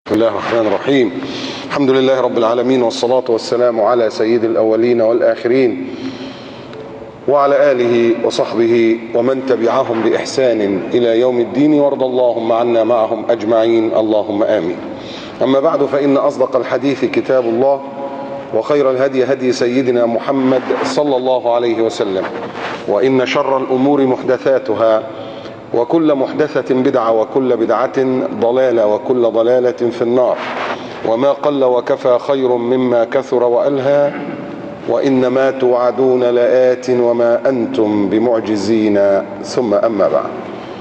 بسم الله الرحمن الرحيم. الحمد لله رب العالمين، والصلاة والسلام على سيد الأولين والآخرين وعلى آله وصحبه ومن تبعهم بإحسان إلى يوم الدين، وارض اللهم عنا معهم أجمعين، اللهم آمين. أما بعد، فإن أصدق الحديث كتاب الله، وخير الهدي هدي سيدنا محمد صلى الله عليه وسلم، وإن شر الأمور محدثاتها، وكل محدثة بدعة، وكل بدعة ضلالة، وكل ضلالة في النار. وما قل وكفى خير مما كثر وألهى، وإنما توعدون لآت وما أنتم بمعجزين. ثم أما بعد،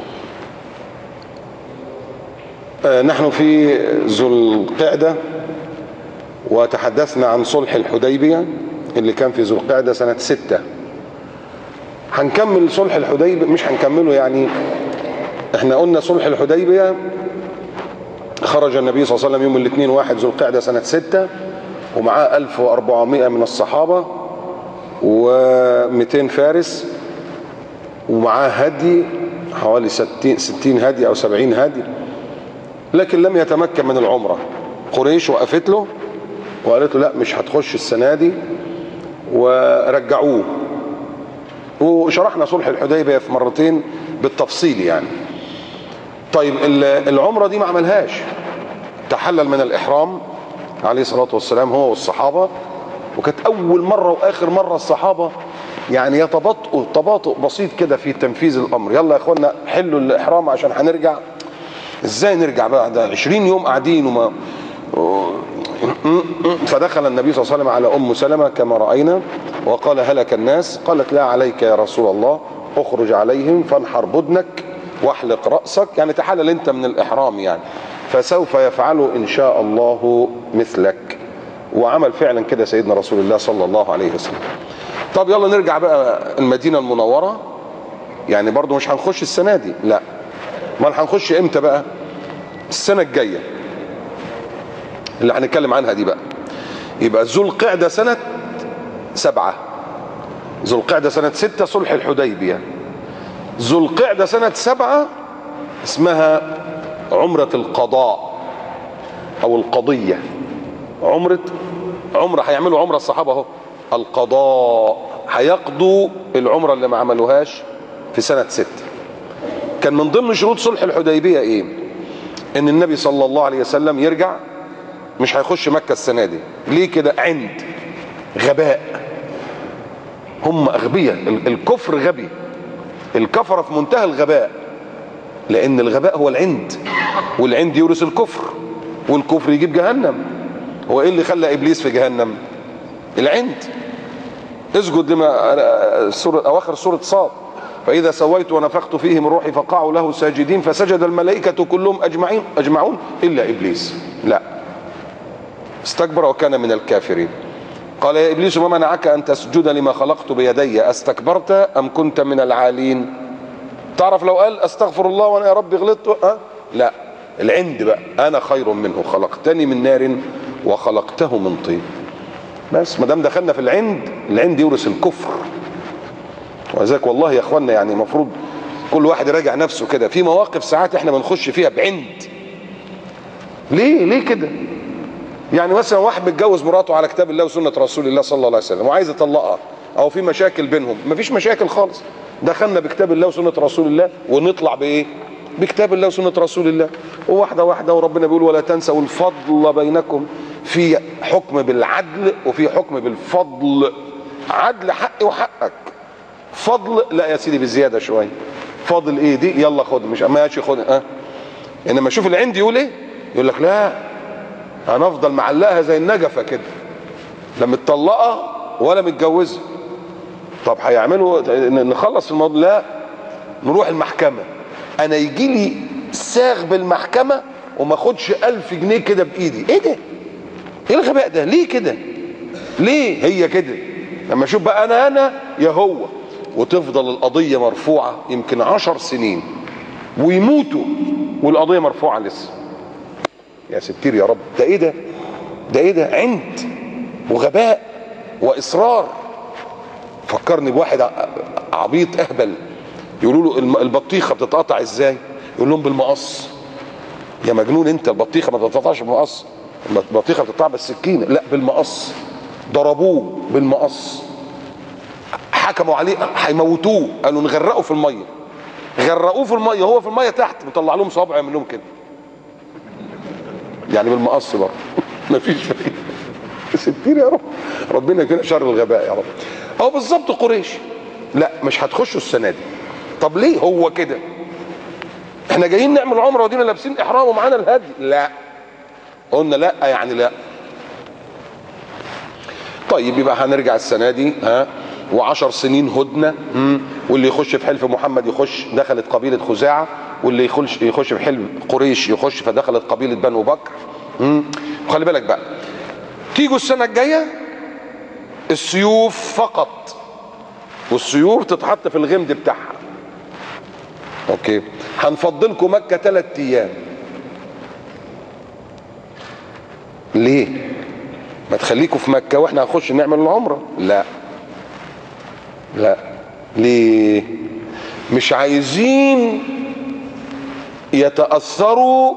نحن في ذو القعدة، وتحدثنا عن صلح الحديبية اللي كان في ذو القعدة سنة 6. هنكمل صلح الحديبية، مش هنكمله يعني. احنا قلنا صلح الحديبية خرج النبي صلى الله عليه وسلم يوم الاثنين 1 ذو القعدة سنة 6، ومعاه 1400 من الصحابة و200 فارس، ومعاه هدي حوالي 60 هدي أو 70 هدي، لكن لم يتمكن من العمرة. قريش وقفت له وقالت له لا، مش هتخش السنة دي، ورجعوه. وشرحنا صلح الحديبية في مرتين بالتفصيل يعني. طيب، العمرة دي ما عملهاش، تحلل من الإحرام عليه الصلاة والسلام هو والصحابة، وكانت أول مرة وآخر مرة الصحابة يعني يتباطؤوا تباطؤ بسيط كده في تنفيذ الأمر. يلا يا إخوانا حلوا الإحرام عشان هنرجع. إزاي نرجع بقى؟ ده 20 يوم قاعدين وما. فدخل النبي صلى الله عليه وسلم على أم سلمة كما رأينا وقال: هلك الناس. قالت: لا عليك يا رسول الله، اخرج عليهم فانحر بدنك واحلق رأسك، يعني تحلل انت من الإحرام يعني، فسوف يفعل إن شاء الله مثلك. وعمل فعلا كده سيدنا رسول الله صلى الله عليه وسلم. طب يلا نرجع بقى المدينة المنورة، يعني برضو مش هنخش السنة دي، لا، ما هنخش امتى بقى؟ السنة الجاية اللي هنتكلم عنها دي بقى. يبقى ذو القعدة سنة 7، ذو القعدة سنة 6 صلح الحديبية، ذو القعدة سنة 7 اسمها عمرة القضاء أو القضية. عمرة هيعملوا عمرة الصحابة اهو، القضاء، هيقضوا العمرة اللي ما عملوهاش في سنة 6. كان من ضمن شروط صلح الحديبية ايه؟ ان النبي صلى الله عليه وسلم يرجع، مش هيخش مكة السنة دي. ليه كده؟ عند غباء، هم أغبياء، الكفر غبي، الكفرة في منتهى الغباء، لأن الغباء هو العند، والعند يورث الكفر، والكفر يجيب جهنم. هو إيه اللي خلى إبليس في جهنم؟ العند. اسجد لما أواخر سورة صاد: فإذا سويت ونفخت فيه من روحي فقعوا له ساجدين فسجد الملائكة كلهم أجمعون إلا إبليس، لا، استكبر وكان من الكافرين. قال: يا إبليس ما منعك أن تسجد لما خلقت بيدي، أستكبرت أم كنت من العالين؟ تعرف لو قال أستغفر الله وأنا يا رب غلطت، لا، العند بقى، أنا خير منه، خلقتني من نار وخلقته من طين. بس ما دام دخلنا في العند يورث الكفر. ولذلك والله يا اخوانا يعني المفروض كل واحد يراجع نفسه كده. في مواقف ساعات احنا بنخش فيها بعند. ليه كده؟ يعني مثلا واحد متجوز مراته على كتاب الله وسنة رسول الله صلى الله عليه وسلم وعايز يطلقها، او في مشاكل بينهم. مفيش مشاكل خالص، دخلنا بكتاب الله وسنة رسول الله، ونطلع بايه؟ بكتاب الله وسنة رسول الله، وواحدة واحدة. وربنا بيقول: ولا تنسوا الفضل بينكم. في حكم بالعدل وفي حكم بالفضل. عدل حقي وحقك، فضل لا يا سيدي بزيادة شوية. فضل ايه دي؟ يلا خد، مش ماشي خد. انما شوف العند يقول ايه؟ يقول لك: لا، انا افضل معلقها زي النجفة كده، لا متطلقة ولا متجوزة. طب هيعملوا نخلص الموضوع؟ لا، نروح المحكمة. انا يجي لي ساغ بالمحكمة وما اخدش 1000 جنيه كده بايدي. ايه ده؟ ايه الغباء ده؟ ليه كده؟ ليه هي كده؟ لما اشوف بقى انا يا هو، وتفضل القضية مرفوعة يمكن 10 سنين ويموتوا والقضية مرفوعة لسه. يا ستير يا رب، ده ايه ده؟ ده ايه ده؟ عند وغباء واصرار. فكرني بواحد عبيط اهبل، يقولوا له البطيخة بتتقطع ازاي؟ يقول لهم بالمقص. يا مجنون انت، البطيخه ما بتتقطعش بالمقص، البطيخه بتتقطع بالسكينه، لا بالمقص. ضربوه بالمقص، حكموا عليه هيموتوه، قالوا نغرقه في الميه. غرقوه في الميه، هو في الميه تحت مطلع لهم صابع يعمل لهم كده، يعني بالمقص برضه. مفيش فايده. ستير يا رب، ربنا يكفينا شر الغباء يا رب. اهو بالظبط قريش، لا مش هتخشوا السنه دي. طب ليه؟ هو كده احنا جايين نعمل عمره ودينا لابسين احرام ومعانا الهدي. لا، قلنا لا يعني لا. طيب يبقى هنرجع السنه دي، ها، و10 سنين هدنه، واللي يخش في حلف محمد يخش، دخلت قبيله خزاعه، واللي يخش في حلف قريش يخش، فدخلت قبيله بنو بكر. وخلي بالك بقى، تيجوا السنه الجايه السيوف فقط، والسيوف تتحط في الغمد بتاعها. اوكي، هنفضلكم مكه 3 ايام. ليه؟ ما تخليكم في مكه واحنا هنخش نعمل العمره. لا لا، ليه؟ مش عايزين يتاثروا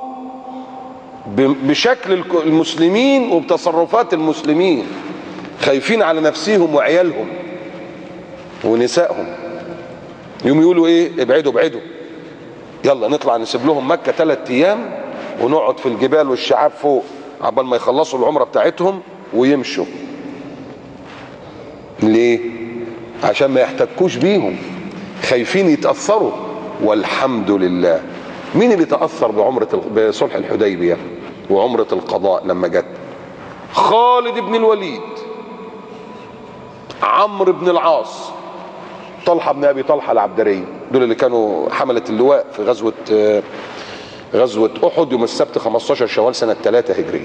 بشكل المسلمين وبتصرفات المسلمين، خايفين على نفسهم وعيالهم ونسائهم. يوم يقولوا ايه؟ ابعدوا ابعدوا، يلا نطلع نسيب لهم مكة 3 ايام ونقعد في الجبال والشعاب فوق عبال ما يخلصوا العمرة بتاعتهم ويمشوا. ليه؟ عشان ما يحتكوش بيهم، خايفين يتأثروا. والحمد لله، مين اللي تأثر بصلح الحديبية وعمرة القضاء لما جت؟ خالد بن الوليد، عمرو بن العاص، طلحة بن ابي طلحة العبدري، دول اللي كانوا حملة اللواء في غزوة احد يوم السبت 15 شوال سنة 3 هجرية.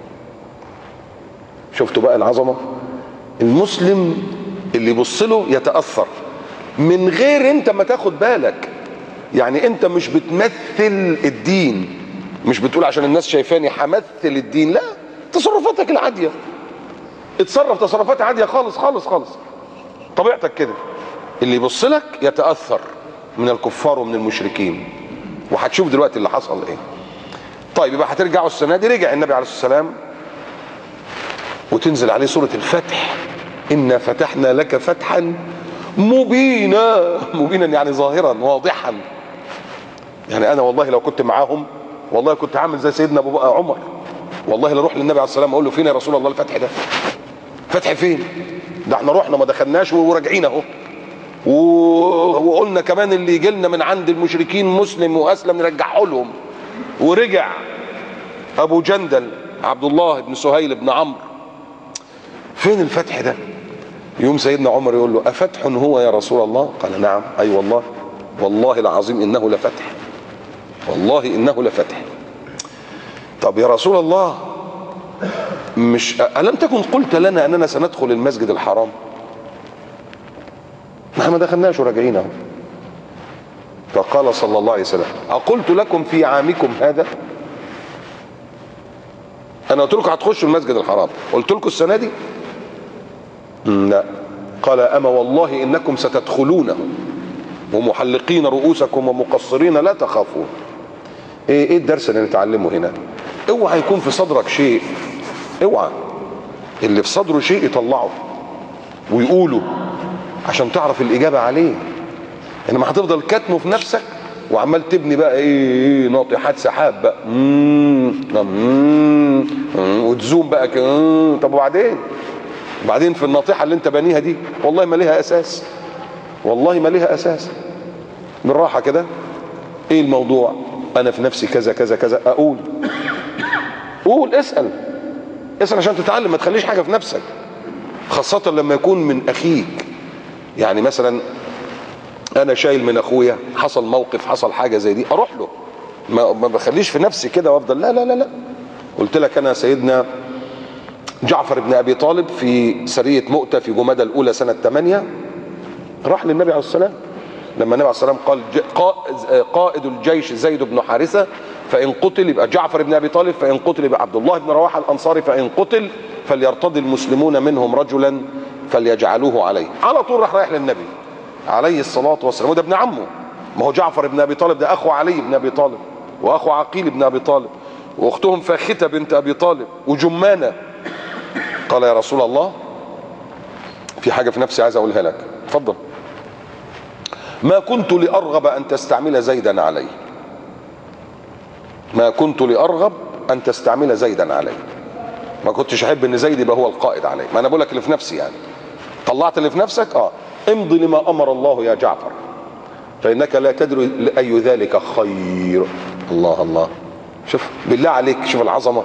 شفتوا بقى العظمة؟ المسلم اللي يبص له يتأثر من غير انت ما تاخد بالك. يعني انت مش بتمثل الدين، مش بتقول عشان الناس شايفاني همثل الدين، لا، تصرفاتك العادية، اتصرف تصرفات عادية خالص خالص خالص، طبيعتك كده. اللي يبص لك يتأثر من الكفار ومن المشركين، وهتشوف دلوقتي اللي حصل ايه. طيب يبقى هترجعوا السنة دي. رجع النبي عليه الصلاة والسلام وتنزل عليه سورة الفتح، إنا فتحنا لك فتحا مبينا. مبينا يعني ظاهرا واضحا. يعني انا والله لو كنت معاهم والله كنت عامل زي سيدنا ابو عمر، والله لا اروح للنبي عليه الصلاه والسلام اقول له فين يا رسول الله الفتح ده؟ فتح فين؟ ده احنا رحنا ما دخلناش وراجعين اهو، وقلنا كمان اللي يجي لنا من عند المشركين مسلم واسلم نرجعه لهم. ورجع ابو جندل عبد الله بن سهيل بن عمرو، فين الفتح ده؟ يوم سيدنا عمر يقول له افتح هو يا رسول الله؟ قال نعم، اي والله، والله العظيم انه لفتح، والله انه لفتح. طب يا رسول الله، مش الم تكن قلت لنا اننا سندخل المسجد الحرام؟ نحن ما دخلناش وراجعين اهو. فقال صلى الله عليه وسلم اقلت لكم في عامكم هذا؟ انا قلت لكم هتخشوا المسجد الحرام، قلت لكم السنه دي؟ لا. قال اما والله انكم ستدخلونه ومحلقين رؤوسكم ومقصرين لا تخافون. ايه الدرس اللي نتعلمه هنا؟ اوعى يكون في صدرك شيء، اوعى اللي في صدره شيء يطلعه ويقوله عشان تعرف الاجابه عليه. انما هتفضل كاتمه في نفسك وعمال تبني بقى ايه ناطحات سحاب بقى، وتزوم بقى طب وبعدين في الناطحه اللي انت بانيها دي والله ما ليها اساس، والله ما ليها اساس. بالراحه كده، ايه الموضوع؟ انا في نفسي كذا كذا كذا، اقول قول، اسال عشان تتعلم، ما تخليش حاجه في نفسك، خاصه لما يكون من اخيك. يعني مثلا انا شايل من اخويا، حصل موقف، حصل حاجه زي دي، اروح له، ما بخليش في نفسي كده وافضل لا لا لا لا. قلت لك انا سيدنا جعفر بن ابي طالب في سريه مؤتة في جمادى الاولى سنه 8 راح للنبي عليه الصلاه والسلام، لما النبي عليه الصلاه والسلام قال قائد الجيش زيد بن حارثه فان قتل يبقى جعفر بن ابي طالب، فان قتل يبقى عبد الله بن رواحه الانصاري، فان قتل فليرتضي المسلمون منهم رجلا فليجعلوه عليه. على طول رايح للنبي عليه الصلاه والسلام، وده ابن عمه، ما هو جعفر بن ابي طالب ده اخو علي بن ابي طالب، واخو عقيل بن ابي طالب، واختهم فاختة بنت ابي طالب، وجمانة. قال يا رسول الله في حاجة في نفسي عايز اقولها لك، اتفضل. ما كنت لأرغب أن تستعمل زيدا علي، ما كنت لأرغب أن تستعمل زيدا علي، ما كنتش أحب أن زيد يبقى هو القائد علي. ما أنا بقول لك اللي في نفسي يعني، طلعت اللي في نفسك. امضي لما أمر الله يا جعفر فإنك لا تدري أي ذلك خير. الله الله، شوف بالله عليك، شوف العظمة.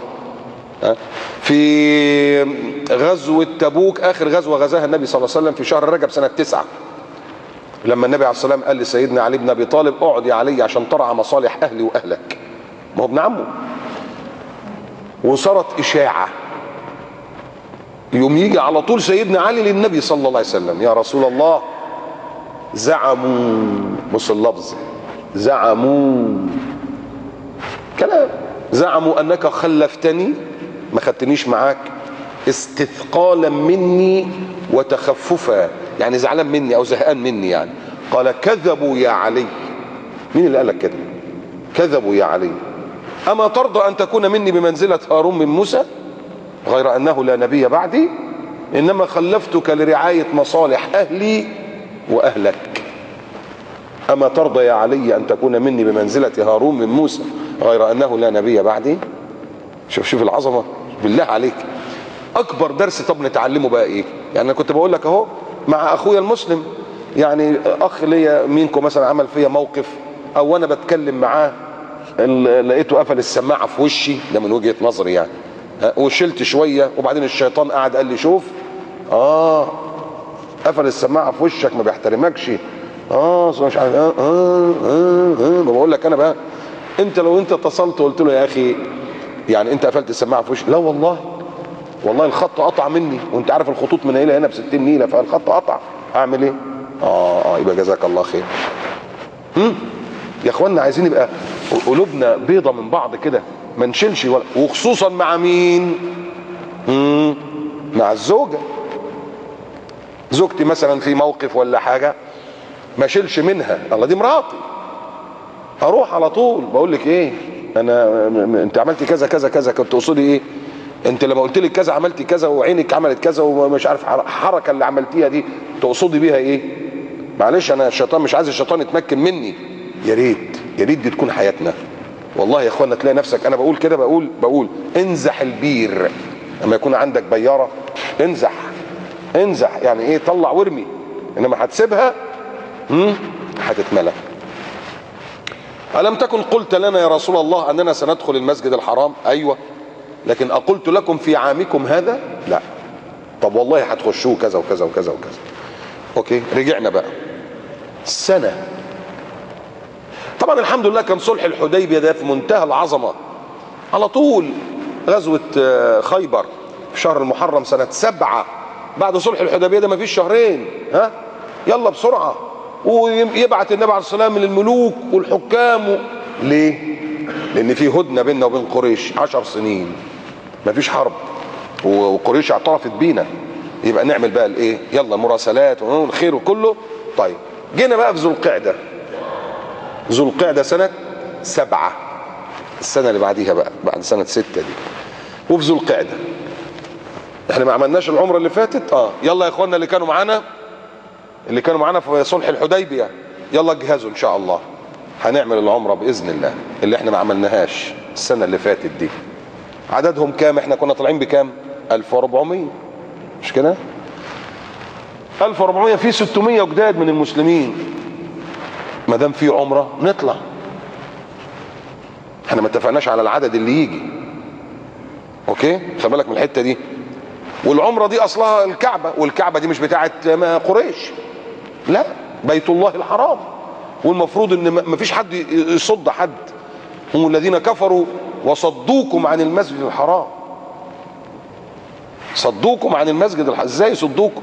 في غزوة تبوك، آخر غزوة غزاها النبي صلى الله عليه وسلم في شهر رجب سنة 9، لما النبي عليه الصلاة والسلام قال لسيدنا علي بن ابي طالب اقعد يا علي عشان ترعى مصالح اهلي واهلك، ما هو ابن عمه. وصارت اشاعة، يوم يجي على طول سيدنا علي للنبي صلى الله عليه وسلم، يا رسول الله زعموا، بص اللفظ، زعموا كلام، زعموا انك خلفتني، ما خدتنيش معاك، استثقالا مني وتخففا، يعني زعلان مني او زهقان مني يعني. قال كذبوا يا علي. مين اللي قال لك كده؟ كذبوا يا علي. اما ترضى ان تكون مني بمنزلة هارون من موسى غير انه لا نبي بعدي، انما خلفتك لرعاية مصالح اهلي واهلك. اما ترضى يا علي ان تكون مني بمنزلة هارون من موسى غير انه لا نبي بعدي. شوف العظمة بالله عليك. اكبر درس طب نتعلمه بقى ايه؟ يعني انا كنت بقول لك اهو مع اخويا المسلم، يعني اخ ليا منكم مثلا عمل فيا موقف، او انا بتكلم معاه لقيته قفل السماعه في وشي، ده من وجهه نظري يعني، وشلت شويه، وبعدين الشيطان قعد قال لي شوف قفل السماعه في وشك ما بيحترمكش، مش عارف ما بقول لك انا بقى، انت لو انت اتصلت وقلت له يا اخي يعني انت قفلت السماعه في وشي، لا والله الخط قطع مني، وانت عارف الخطوط من هنا ب 60 نيله، فالخط قطع، اعمل ايه؟ يبقى جزاك الله خير. يا اخوانا عايزين يبقى قلوبنا بيضه من بعض كده، ما نشيلش وخصوصا مع مين؟ مع الزوجه. زوجتي مثلا في موقف ولا حاجه ما شيلش منها، الله دي مراتي، اروح على طول بقول لك ايه، انت عملتي كذا كذا كذا، كنت تقصدي ايه؟ انت لما قلت لك كذا عملتي كذا، وعينك عملت كذا، ومش عارف الحركه اللي عملتيها دي تقصدي بيها ايه؟ معلش انا الشيطان مش عايز الشيطان يتمكن مني. يا ريت دي تكون حياتنا والله يا اخوانا. تلاقي نفسك، انا بقول كده، بقول انزح البير لما يكون عندك بياره، انزح يعني ايه، طلع وارمي، انما هتسيبها هتتملى. ألم تكن قلت لنا يا رسول الله أننا سندخل المسجد الحرام؟ أيوة، لكن أقلت لكم في عامكم هذا؟ لا. طب والله هتخشوه كذا وكذا وكذا وكذا. أوكي، رجعنا بقى سنة. طبعا الحمد لله كان صلح الحديبية ده في منتهى العظمة، على طول غزوة خيبر في شهر المحرم سنة 7 بعد صلح الحديبية ده، ما فيش شهرين، يلا بسرعة، ويبعت النبي عليه الصلاة والسلام للملوك والحكام ليه؟ لأن في هدنة بيننا وبين قريش 10 سنين، مفيش حرب، وقريش اعترفت بينا، يبقى نعمل بقى الايه؟ يلا مراسلات والخير وكله. طيب جينا بقى في ذو القعدة سنة 7، السنة اللي بعديها بقى بعد سنة 6 دي، وفي ذو القعدة احنا ما عملناش العمرة اللي فاتت. يلا يا اخوانا اللي كانوا معانا في صلح الحديبية، يلا جهزوا ان شاء الله، هنعمل العمرة باذن الله اللي احنا ما عملناهاش السنة اللي فاتت دي. عددهم كام؟ احنا كنا طالعين بكام؟ 1400، مش كده؟ 1400 في 600 جداد من المسلمين، ما دام في عمرة نطلع، احنا ما اتفقناش على العدد اللي يجي. اوكي، خد بالك من الحتة دي. والعمرة دي اصلها الكعبة، والكعبة دي مش بتاعت قريش، لا، بيت الله الحرام، والمفروض ان ما فيش حد يصد حد. هم الذين كفروا وصدوكم عن المسجد الحرام، صدوكم عن المسجد الحرام، ازاي يصدوكم؟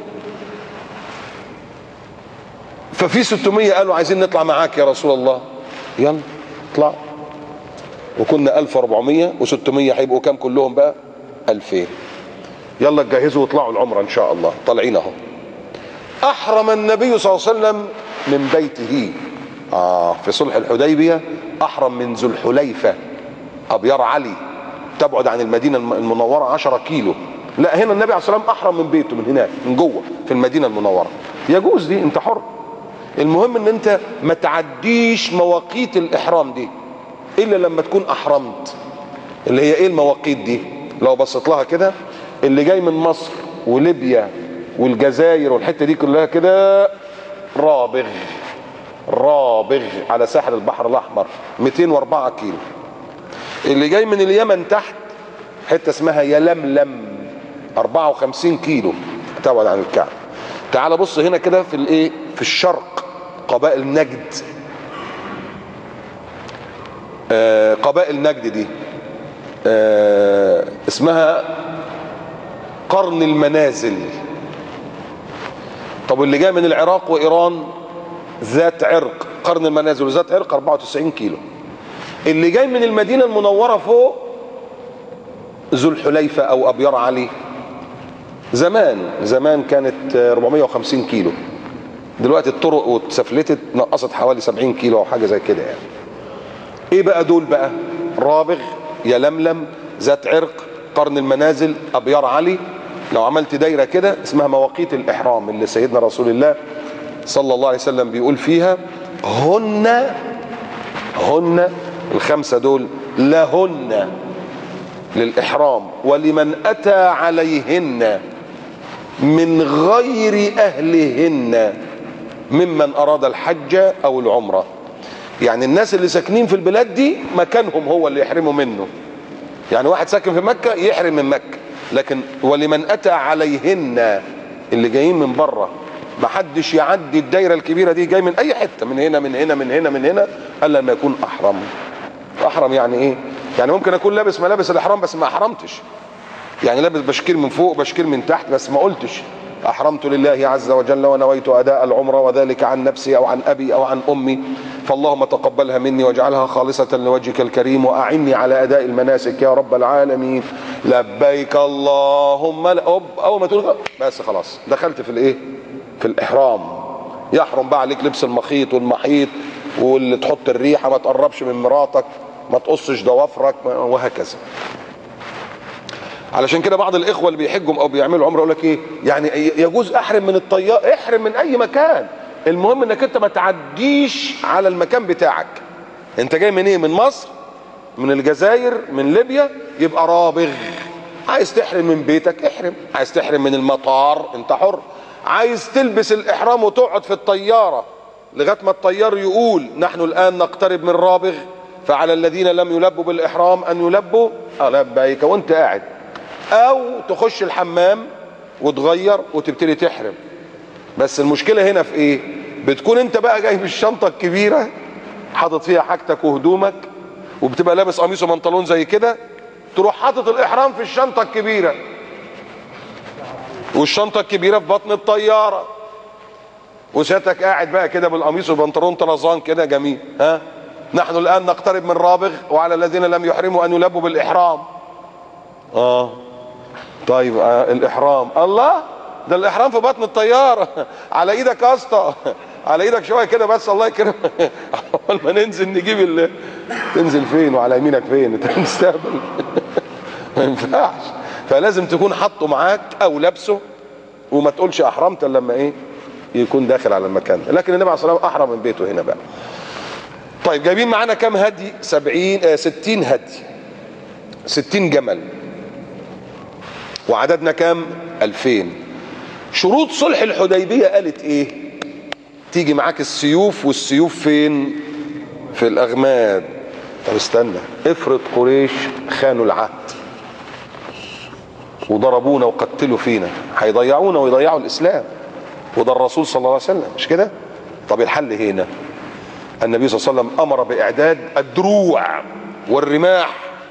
ففي 600 قالوا عايزين نطلع معاك يا رسول الله، يلا اطلع. وكنا 1400 و600 هيبقوا كام كلهم بقى؟ 2000. يلا تجهزوا واطلعوا العمره ان شاء الله. طالعين اهو. احرم النبي صلى الله عليه وسلم من بيته في صلح الحديبية احرم من ذو الحليفة ابيار علي، تبعد عن المدينة المنورة 10 كيلو. لا، هنا النبي عليه الصلاة والسلام احرم من بيته، من هناك من جوه في المدينة المنورة. يجوز دي، انت حر. المهم ان انت ما تعديش مواقيت الاحرام دي الا لما تكون احرمت. اللي هي ايه المواقيت دي؟ لو بصيت لها كده، اللي جاي من مصر وليبيا والجزائر والحته دي كلها كده رابغ على ساحل البحر الاحمر 204 كيلو. اللي جاي من اليمن تحت حته اسمها يلملم 54 كيلو تبعد عن الكعبه. تعال بص هنا كده في الايه، في الشرق، قبائل نجد. قبائل نجد دي اسمها قرن المنازل. طب اللي جاي من العراق وايران ذات عرق، قرن المنازل وذات عرق 94 كيلو. اللي جاي من المدينة المنورة فوق ذو الحليفة او ابيار علي، زمان كانت 450 كيلو. دلوقتي الطرق واتسفلتت نقصت حوالي 70 كيلو او حاجة زي كده يعني. ايه بقى دول بقى؟ رابغ، يلملم، ذات عرق، قرن المنازل، ابيار علي. لو عملت دايرة كده اسمها مواقيت الاحرام اللي سيدنا رسول الله صلى الله عليه وسلم بيقول فيها هن الخمسة دول لهن للإحرام ولمن أتى عليهن من غير أهلهن ممن أراد الحج أو العمرة. يعني الناس اللي ساكنين في البلاد دي مكانهم هو اللي يحرموا منه. يعني واحد ساكن في مكة يحرم من مكة، لكن ولمن أتى عليهن اللي جايين من بره ما حدش يعدي الدايره الكبيره دي، جاي من اي حته، من هنا من هنا من هنا من هنا، الا لما يكون احرم. احرم يعني ايه؟ يعني ممكن اكون لابس ملابس الاحرام بس ما احرمتش، يعني لابس بشكير من فوق بشكير من تحت بس ما قلتش احرمت لله عز وجل ونويت اداء العمره وذلك عن نفسي او عن ابي او عن امي، فاللهم تقبلها مني واجعلها خالصه لوجهك الكريم واعني على اداء المناسك يا رب العالمين. لبيك اللهم اول ما تقول بس خلاص دخلت في الايه؟ في الاحرام. يحرم بقى عليك لبس المخيط والمحيط، واللي تحط الريحه، ما تقربش من مراتك، ما تقصش ضوافرك، وهكذا. علشان كده بعض الاخوه اللي بيحجوا او بيعملوا عمره يقول لك ايه؟ يعني يجوز احرم من الطيار؟ احرم من اي مكان، المهم انك انت ما تعديش على المكان بتاعك. انت جاي من ايه؟ من مصر، من الجزائر، من ليبيا، يبقى رابغ. عايز تحرم من بيتك احرم، عايز تحرم من المطار انت حر، عايز تلبس الاحرام وتقعد في الطياره لغايه ما الطيار يقول نحن الان نقترب من رابغ فعلى الذين لم يلبوا بالاحرام ان يلبوا لبيك وانت قاعد، او تخش الحمام وتغير وتبتدي تحرم. بس المشكله هنا في ايه؟ بتكون انت بقى جاي بالشنطه الكبيره حاطط فيها حاجتك وهدومك، وبتبقى لابس قميص وبنطلون زي كده، تروح حاطط الاحرام في الشنطه الكبيره، والشنطه الكبيره في بطن الطياره، وسيادتك قاعد بقى كده بالقميص والبنطلون طرزان كده جميل. ها، نحن الان نقترب من رابغ وعلى الذين لم يحرموا ان يلبوا بالاحرام. طيب الاحرام، الله ده الاحرام في بطن الطياره على ايدك يا اسطى، على ايدك شويه كده بس الله يكرمك اول ما ننزل نجيب تنزل فين وعلى يمينك فين؟ انت مستقبل ما ينفعش. فلازم تكون حاطه معاك او لابسه، وما تقولش احرمت الا لما ايه؟ يكون داخل على المكان. لكن النبي عليه الصلاه والسلام احرم من بيته هنا بقى. طيب جايبين معانا كام هدي؟ 60 هدي، 60 جمل، وعددنا كام؟ 2000. شروط صلح الحديبيه قالت ايه؟ تيجي معاك السيوف، والسيوف فين؟ في الاغماد. طب استنى، افرض قريش خانوا العهد وضربونا وقتلوا فينا، هيضيعونا ويضيعوا الاسلام، وده الرسول صلى الله عليه وسلم، مش كده؟ طب الحل هنا، النبي صلى الله عليه وسلم امر باعداد الدروع والرماح،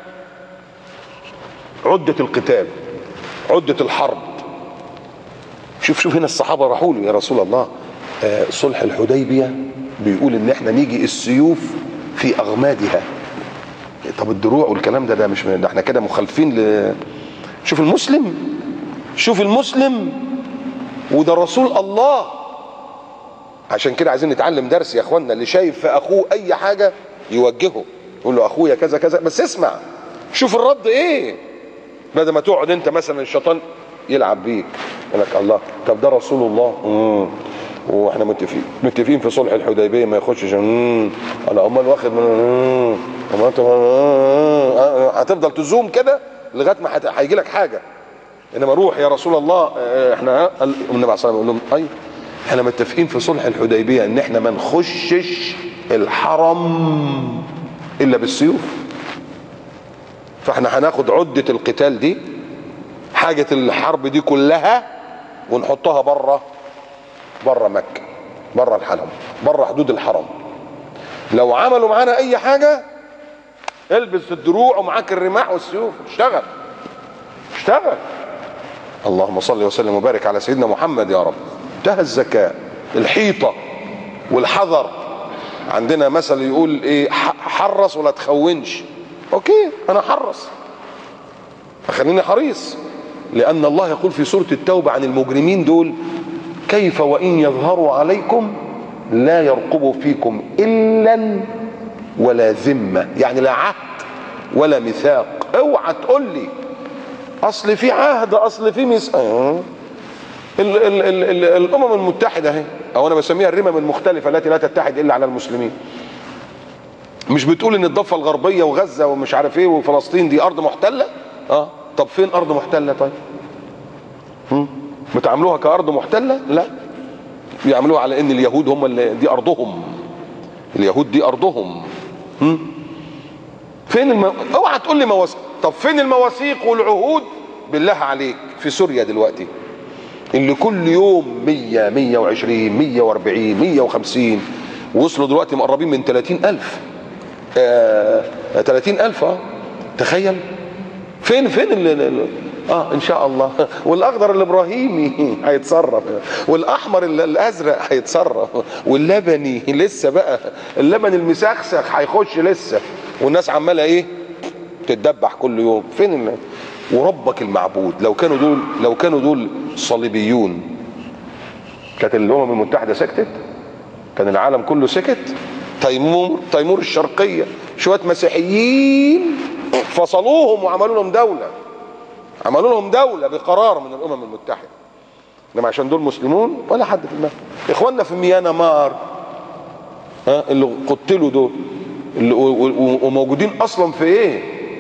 عدة القتال، عدة الحرب. شوف هنا الصحابة راحوا له يا رسول الله صلح الحديبية بيقول ان احنا نيجي السيوف في اغمادها. طب الدروع والكلام ده مش ده احنا كده مخالفين شوف المسلم وده رسول الله عشان كده عايزين نتعلم درس يا اخوانا. اللي شايف في اخوه اي حاجه يوجهه، يقول له اخويا كذا كذا، بس اسمع شوف الرد ايه، بدل ما تقعد انت مثلا الشيطان يلعب بيك يقول لك الله طب ده رسول الله واحنا متفقين في صلح الحديبيه ما يخشش انا امال واخد من هتفضل تزوم كده لغايه ما هيجي لك حاجه. انما روح يا رسول الله احنا النبي عليه الصلاه والسلام يقول لهم ايوه احنا متفقين في صلح الحديبيه ان احنا ما نخشش الحرم الا بالسيوف، فاحنا هناخد عده القتال دي حاجه الحرب دي كلها ونحطها بره مكه، بره الحرم، بره حدود الحرم. لو عملوا معانا اي حاجه البس الدروع ومعاك الرماح والسيوف، اشتغل. اللهم صل وسلم وبارك على سيدنا محمد يا رب. انتهى الذكاء، الحيطه والحذر. عندنا مثل يقول ايه، حرص ولا تخونش. اوكي انا حرص، فخليني حريص، لان الله يقول في سوره التوبه عن المجرمين دول كيف وان يظهروا عليكم لا يرقبوا فيكم الا ولا ذمه، يعني لا عهد ولا ميثاق. اوعى تقول لي اصل في عهد اصل في ميثاق. الامم المتحده اهي، او انا بسميها الرمم المختلفه التي لا تتحد الا على المسلمين، مش بتقول ان الضفه الغربيه وغزه ومش عارف ايه وفلسطين دي ارض محتله؟ طب فين ارض محتله؟ طيب بتعاملوها كارض محتله؟ لا، بيعملوها على ان اليهود هم اللي دي ارضهم، اليهود دي ارضهم. فين اوعى تقول لي مواثيق. طب فين المواثيق والعهود بالله عليك في سوريا دلوقتي اللي كل يوم 100 120 140 150 وصلوا دلوقتي مقربين من 30,000 30,000 تخيل. فين ان شاء الله. والاخضر الابراهيمي هيتصرف، والاحمر الازرق هيتصرف، واللبني لسه بقى، اللبن المسخسخ هيخش لسه، والناس عماله ايه تتدبح كل يوم. فين وربك المعبود لو كانوا دول صليبيون كانت الامم المتحده سكتت؟ كان العالم كله سكت؟ تيمور الشرقيه شويه مسيحيين فصلوهم وعملوا لهم دوله بقرار من الامم المتحده، انما عشان دول مسلمون ولا حد في دماغه. اخواننا في ميانمار اللي قتلوا دول وموجودين اصلا في ايه،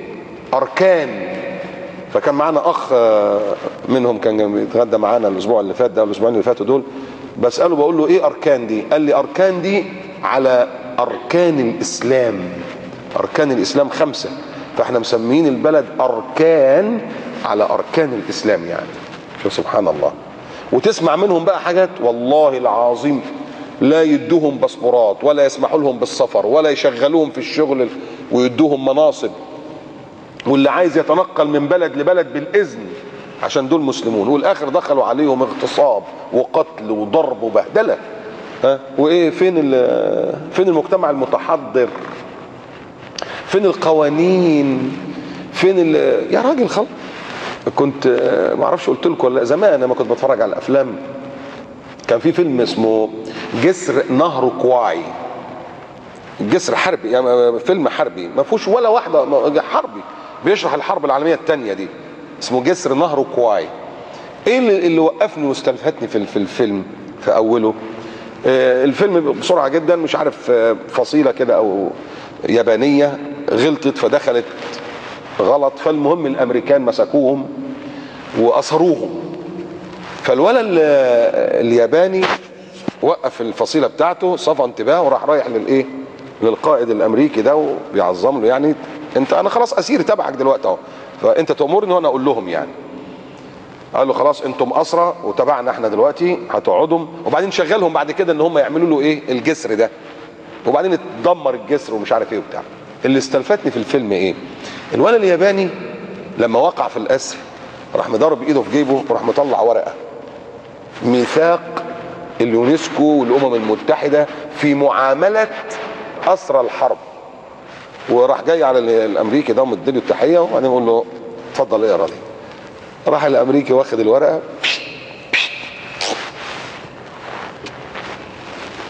اركان. فكان معانا اخ منهم كان بيتغدى معانا الاسبوع اللي فات ده والاسبوعين اللي فاتوا دول، بساله بقول له ايه اركان دي؟ قال لي اركان دي على اركان الاسلام، اركان الاسلام 5، فاحنا مسميين البلد اركان على اركان الاسلام. يعني شوف سبحان الله. وتسمع منهم بقى حاجات والله العظيم لا يدوهم باسبورات ولا يسمحوا لهم بالسفر ولا يشغلوهم في الشغل ويدوهم مناصب، واللي عايز يتنقل من بلد لبلد بالاذن عشان دول مسلمون، والاخر دخلوا عليهم اغتصاب وقتل وضرب وبهدله. وايه فين المجتمع المتحضر؟ فين القوانين؟ فين يا راجل خلاص. كنت ما اعرفش قلت لكم ولا زمان لما كنت بتفرج على الافلام كان في فيلم اسمه جسر نهر كواي، جسر حربي يعني فيلم حربي ما فيهوش ولا واحده حربي، بيشرح الحرب العالميه الثانيه دي، اسمه جسر نهر كواي. ايه اللي وقفني واستلفتني في الفيلم في اوله؟ الفيلم بسرعه جدا مش عارف فصيله كده او يابانيه غلطت فدخلت غلط، فالمهم الامريكان مسكوهم واسروهم، فالولد الياباني وقف الفصيله بتاعته صفى انتباه وراح رايح للقائد الامريكي ده وبيعظم له، يعني انا خلاص اسير تبعك دلوقتي اهو، فانت تامرني وانا اقول لهم يعني. قال له خلاص انتم اسرى وتبعنا احنا دلوقتي هتقعدوا، وبعدين شغلهم بعد كده ان هم يعملوا له ايه الجسر ده، وبعدين اتدمر الجسر ومش عارف ايه وبتاع. اللي استلفتني في الفيلم ايه؟ الولد الياباني لما وقع في الاسر راح مضرب ايده في جيبه وراح مطلع ورقه ميثاق اليونسكو والامم المتحده في معامله اسرى الحرب، وراح جاي على الامريكي ده ومديله التحيه وبعدين يقول له اتفضل اقرا دي. راح الامريكي واخد الورقه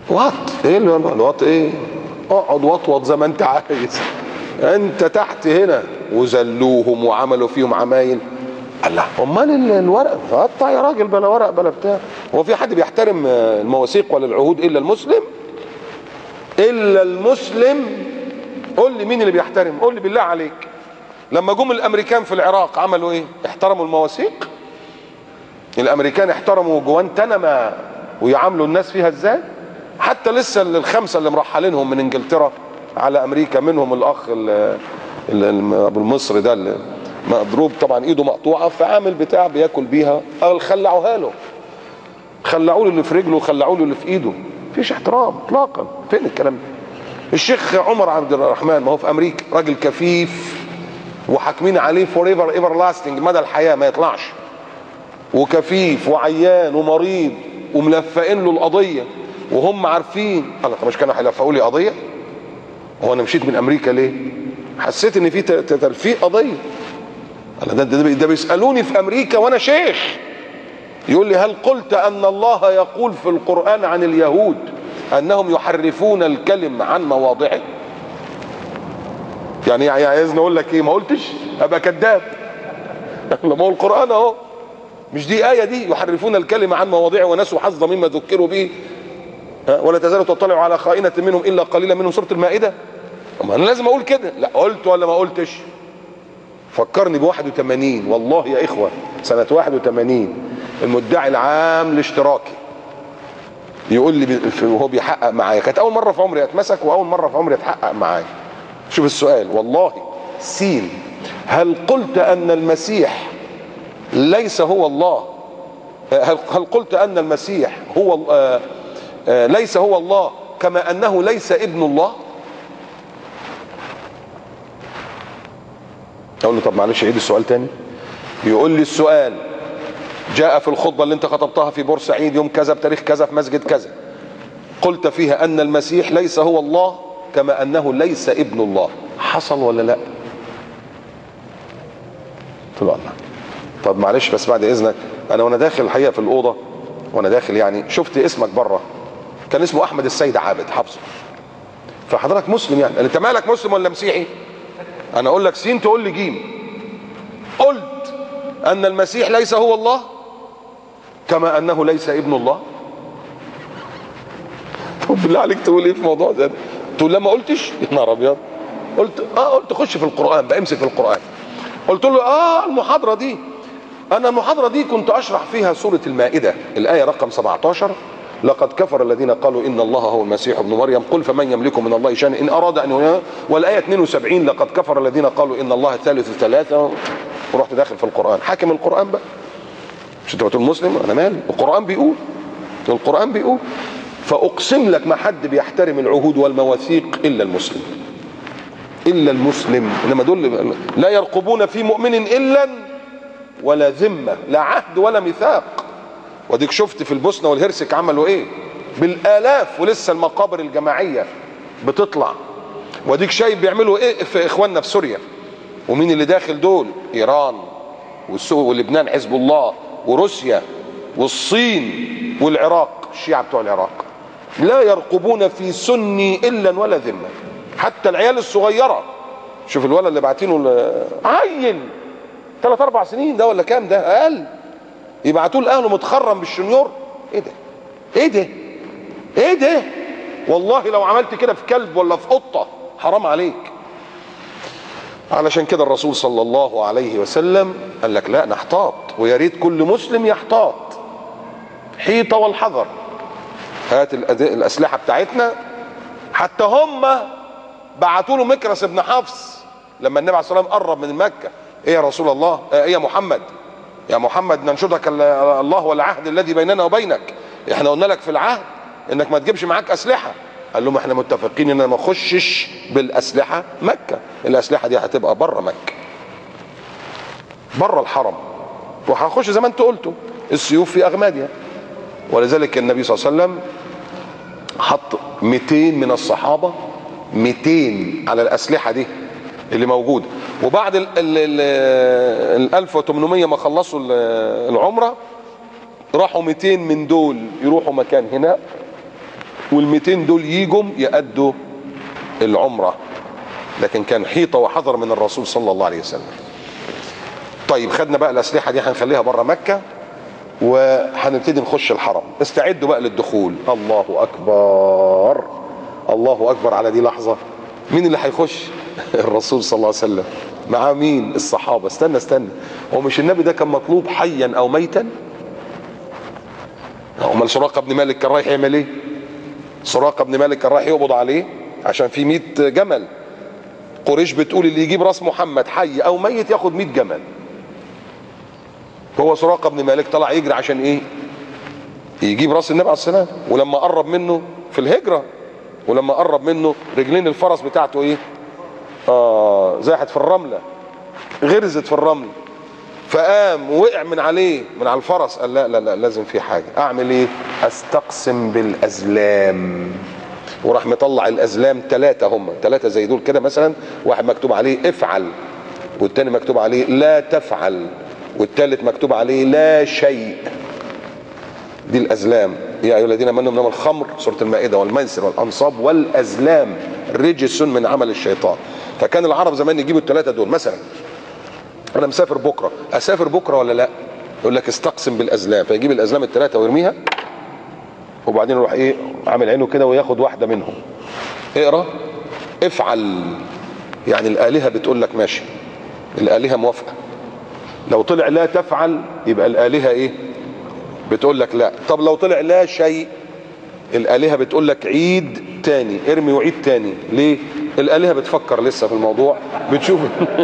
وط ايه الوط ايه؟ اقعد وطوط زي ما انت عايز، انت تحت هنا. وذلوهم وعملوا فيهم عمايل. الله، امال الورق؟ قطع يا راجل، بلا ورق بلا بتاع. هو في حد بيحترم المواثيق ولا العهود الا المسلم؟ الا المسلم. قول لي مين اللي بيحترم؟ قول لي بالله عليك. لما جم الامريكان في العراق عملوا ايه؟ احترموا المواثيق؟ الامريكان احترموا جوانتنما ويعاملوا الناس فيها ازاي؟ حتى لسه الخمسه اللي مرحلينهم من انجلترا على امريكا، منهم الاخ ابو المصري ده اللي مضروب طبعا ايده مقطوعه، فعامل بتاع بياكل بيها، خلعوها له، خلعوا له اللي في رجله وخلعوا له اللي في ايده. مفيش احترام اطلاقا. فين الكلام ده؟ الشيخ عمر عبد الرحمن ما هو في امريكا راجل كفيف وحاكمين عليه فور ايفر لاستنج، مدى الحياه ما يطلعش، وكفيف وعيان ومريض وملفقين له القضيه وهم عارفين. الله، طب مش كانوا هيلفقوا لي قضيه؟ هو انا مشيت من امريكا ليه؟ حسيت ان في تلفيق قضيه. ده بيسالوني في امريكا وانا شيخ، يقول لي هل قلت ان الله يقول في القران عن اليهود انهم يحرفون الكلم عن مواضعه؟ يعني عايزني اقول لك ايه؟ ما قلتش ابقى كذاب. ما هو القران اهو، مش دي ايه دي يحرفون الكلمه عن مواضعه ونسوا حظا مما ذكروا به ولا تزال تطلع على خائنه منهم الا قليلا منهم، سوره المائده. اما انا لازم اقول كده؟ لا، قلت ولا ما قلتش؟ فكرني ب 81 والله يا اخوه، سنه 81 المدعي العام الاشتراكي يقول لي وهو بيحقق معايا، كانت اول مره في عمري اتمسك واول مره في عمري اتحقق معايا. شوف السؤال والله، سين: هل قلت ان المسيح ليس هو الله؟ هل قلت ان المسيح هو ليس هو الله كما انه ليس ابن الله؟ اقول له طب معلش عيد السؤال تاني. يقول لي السؤال جاء في الخطبه اللي انت خطبتها في بورسعيد يوم كذا بتاريخ كذا في مسجد كذا، قلت فيها ان المسيح ليس هو الله كما انه ليس ابن الله، حصل ولا لا؟ قلت له الله. طب معلش بس بعد اذنك، انا وانا داخل الحقيقه في الاوضه وانا داخل يعني شفت اسمك بره، كان اسمه احمد السيد عابد حافظه، فحضرتك مسلم يعني، انت مالك مسلم ولا مسيحي؟ انا اقول لك سين تقول لي جيم. قلت ان المسيح ليس هو الله كما انه ليس ابن الله. طب بالله عليك تقول ايه في موضوع ده؟ تقول لا ما قلتش؟ يا نهار ابيض. قلت خش في القران بقى، امسك في القران. قلت له المحاضره دي، انا المحاضره دي كنت اشرح فيها سوره المائده الايه رقم 17: لقد كفر الذين قالوا ان الله هو المسيح ابن مريم قل فمن يملك من الله شيئا ان اراد ان والايه 72: لقد كفر الذين قالوا ان الله ثالث ثلاثه. ورحت داخل في القران، حاكم القران بقى. مش انت بتقول مسلم؟ انا مالي، القران بيقول، القران بيقول. فاقسم لك ما حد بيحترم العهود والمواثيق الا المسلم، الا المسلم. انما دول لا يرقبون في مؤمن الا ولا ذمه، لا عهد ولا ميثاق. وديك شفت في البوسنه والهرسك عملوا ايه؟ بالالاف، ولسه المقابر الجماعيه بتطلع. وديك شايف بيعملوا ايه في اخواننا في سوريا. ومين اللي داخل دول؟ ايران ولبنان حزب الله وروسيا والصين والعراق، الشيعة بتوع العراق. لا يرقبون في سني الا ولا ذمه. حتى العيال الصغيره، شوف الولد اللي باعتينه عيل 3 4 سنين ده ولا كام ده اقل، يبعتوه لاهله متخرم بالشنيور. ايه ده؟ ايه ده؟ ايه ده؟ والله لو عملت كده في كلب ولا في قطه حرام عليك. علشان كده الرسول صلى الله عليه وسلم قال لك لا نحتاط، ويا ريت كل مسلم يحتاط حيطه والحذر. هات الاسلحه بتاعتنا. حتى هم بعتوا له مكرس بن حفص لما النبي عليه الصلاه والسلام قرب من مكه: ايه يا رسول الله، ايه يا محمد، يا محمد ننشدك الله والعهد الذي بيننا وبينك، احنا قلنا لك في العهد انك ما تجيبش معاك اسلحه. قال لهم احنا متفقين ان ما اخشش بالاسلحه مكه، الاسلحه دي هتبقى بره مكه، بره الحرم، وهخش زي ما انتوا قلتوا السيوف في اغمادها. ولذلك النبي صلى الله عليه وسلم حط 200 من الصحابه، 200 على الاسلحه دي اللي موجوده. وبعد ال 1800 ما خلصوا العمره راحوا 200 من دول يروحوا مكان هنا وال200 دول يجوا يأدوا العمرة، لكن كان حيطة وحذر من الرسول صلى الله عليه وسلم. طيب خدنا بقى الأسلحة دي هنخليها بره مكة وهنبتدي نخش الحرم. استعدوا بقى للدخول. الله أكبر، الله أكبر. على دي لحظة، مين اللي هيخش؟ الرسول صلى الله عليه وسلم. مع مين؟ الصحابة. استنى، هو مش النبي ده كان مطلوب حيا أو ميتا؟ امال سراقة بن مالك كان رايح يعمل ايه؟ سراقة بن مالك كان رايح يقبض عليه عشان في 100 جمل. قريش بتقول اللي يجيب راس محمد حي او ميت ياخد 100 جمل. هو سراقة بن مالك طلع يجري عشان ايه؟ يجيب راس النبي عليه السلام. ولما قرب منه في الهجرة، ولما قرب منه رجلين الفرس بتاعته ايه؟ زاحت في الرملة، غرزت في الرمل، فقام وقع من عليه من على الفرس. قال لا لا لا، لازم في حاجة. اعمل ايه؟ استقسم بالازلام. وراح مطلع الازلام 3، هم 3 زي دول كده مثلا، واحد مكتوب عليه افعل، والتاني مكتوب عليه لا تفعل، والتالت مكتوب عليه لا شيء. دي الازلام. يا ايها الذين امنوا انما الخمر، سورة المائدة، والميسر والانصاب والازلام رجس من عمل الشيطان. فكان العرب زمان يجيبوا ال3 دول. مثلا انا مسافر بكره، اسافر بكره ولا لا؟ يقول لك استقسم بالازلام، فيجيب الازلام ال3 ويرميها، وبعدين يروح ايه؟ عامل عينه كده وياخد واحده منهم. اقرا افعل، يعني الالهه بتقول لك ماشي، الالهه موافقه. لو طلع لا تفعل يبقى الالهه ايه؟ بتقول لك لا. طب لو طلع لا شيء، الالهه بتقول لك عيد تاني، ارمي وعيد تاني. ليه؟ الالهه بتفكر لسه في الموضوع، بتشوف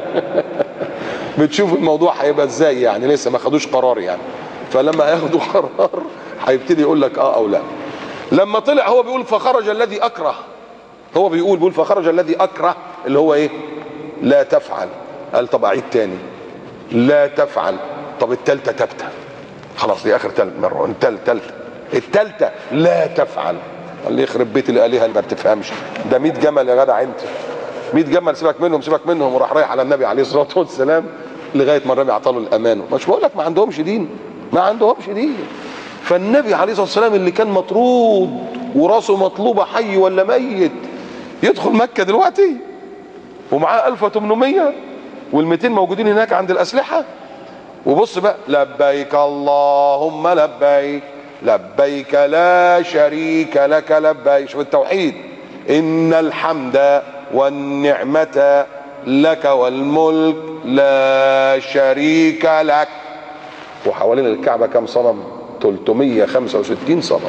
بتشوف الموضوع هيبقى ازاي، يعني لسه ما خدوش قرار يعني. فلما ياخدوا قرار هيبتدي يقول لك او لا. لما طلع هو بيقول فخرج الذي اكره، هو بيقول فخرج الذي اكره، اللي هو ايه؟ لا تفعل. قال طب اعيد تاني، لا تفعل. طب التالتة تبتة، خلاص دي اخر مرة. التالتة لا تفعل. قال لي يخرب بيت الالهه اللي ما بتفهمش، ده 100 جمل يا جدع انت، 100 جمل، سيبك منهم. وراح رايح على النبي عليه الصلاه والسلام لغايه ما النبي اعطاه الامان. مش بقول لك ما عندهمش دين، ما عندهمش دين. فالنبي عليه الصلاه والسلام اللي كان مطرود وراسه مطلوبه حي ولا ميت، يدخل مكه دلوقتي ومعاه 1800 وال200 موجودين هناك عند الاسلحه. وبص بقى، لبيك اللهم لبيك، لبيك لا شريك لك لبيك. شوف التوحيد، ان الحمد والنعمة لك والملك لا شريك لك. وحوالين الكعبة كم صنم؟ 365 صنم.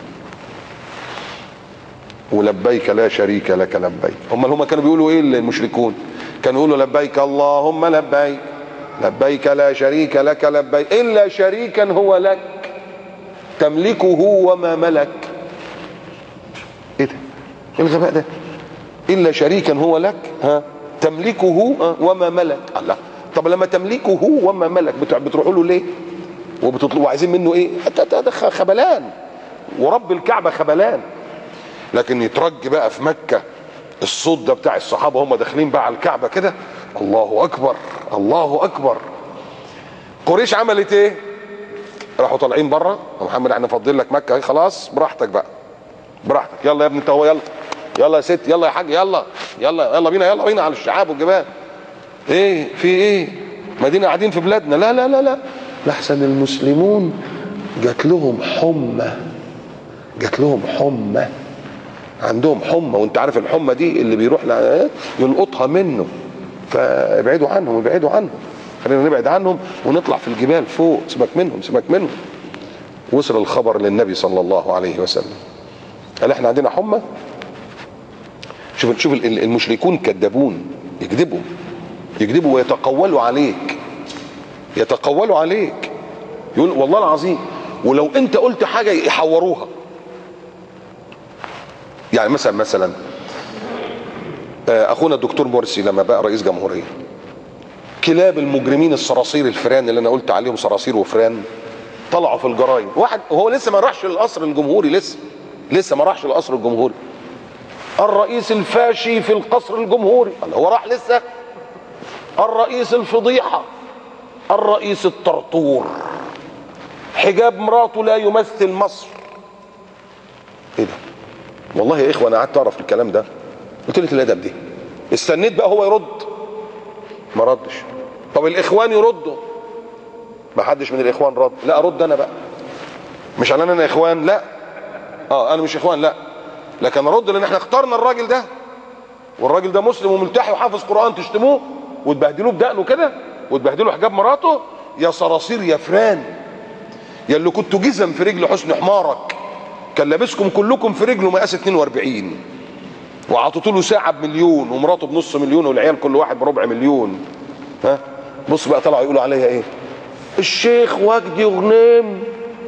ولبيك لا شريك لك لبيك. هم كانوا بيقولوا ايه المشركون؟ كانوا يقولوا لبيك اللهم لبيك، لبيك لا شريك لك لبيك، الا شريكا هو لك تملكه وما ملك. ايه ده؟ ايه الغباء ده؟ الا شريكا هو لك تملكه وما ملك. الله، طب لما تملكه وما ملك بتروحوا له ليه؟ وبتطلبوا عايزين منه ايه؟ حتى ده خبلان، ورب الكعبه خبلان. لكن يترج بقى في مكه الصوت ده بتاع الصحابه هم داخلين بقى على الكعبه كده، الله اكبر الله اكبر. قريش عملت ايه؟ راحوا طالعين بره، محمد احنا فاضلين لك مكه خلاص، براحتك بقى، براحتك. يلا يا ابني انت هو، يلا يا ست، يلا يا حاج، يلا بينا على الشعاب والجبال. ايه في ايه؟ مدينه قاعدين في بلادنا. لا لا لا لا، لحسن المسلمون جات لهم حمى، عندهم حمى. وانت عارف الحمى دي اللي بيروح يلقطها منه. فابعدوا عنهم، خلينا نبعد عنهم ونطلع في الجبال فوق. سيبك منهم. وصل الخبر للنبي صلى الله عليه وسلم، قال احنا عندنا حمى. شوف المشركون كذابون، يكذبوا ويتقولوا عليك، يقول والله العظيم، ولو انت قلت حاجه يحوروها. يعني مثلا اخونا الدكتور مرسي لما بقى رئيس جمهوريه، كلاب المجرمين الصراصير الفيران اللي انا قلت عليهم صراصير وفيران طلعوا في الجرايد. واحد وهو لسه ما راحش للقصر الجمهوري، لسه ما راحش للقصر الجمهوري، الرئيس الفاشي في القصر الجمهوري. هو راح لسه؟ الرئيس الفضيحه، الرئيس الطرطور، حجاب مراته لا يمثل مصر. ايه ده؟ والله يا اخوه انا قعدت اعرف الكلام ده، قلت له الادب دي، استنيت بقى هو يرد، ما ردش. طب الاخوان يردوا، ما حدش من الاخوان رد. لا ارد انا بقى، مش على انا اخوان، لا انا مش اخوان، لا، لكن ارد لان احنا اخترنا الراجل ده، والراجل ده مسلم وملتحي وحافظ قران، تشتموه وتبهدلوه بدقنه كده وتبهدلوا حجاب مراته، يا صراصير يا فران، يا اللي كنتوا جزم في رجل حسن حمارك، كان لابسكم كلكم في رجله مقاس 42 وعطيتوا له ساعه بمليون ومراته بنص مليون والعيال كل واحد بربع مليون. ها بص بقى طلعوا يقولوا عليا ايه؟ الشيخ وجدي غنيم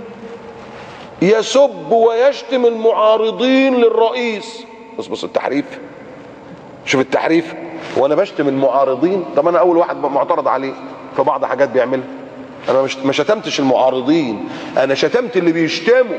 يسب ويشتم المعارضين للرئيس. بص التحريف، شوف التحريف. وانا بشتم المعارضين؟ طب انا اول واحد معترض عليه في بعض حاجات بيعملها. انا ما شتمتش المعارضين، انا شتمت اللي بيشتموا.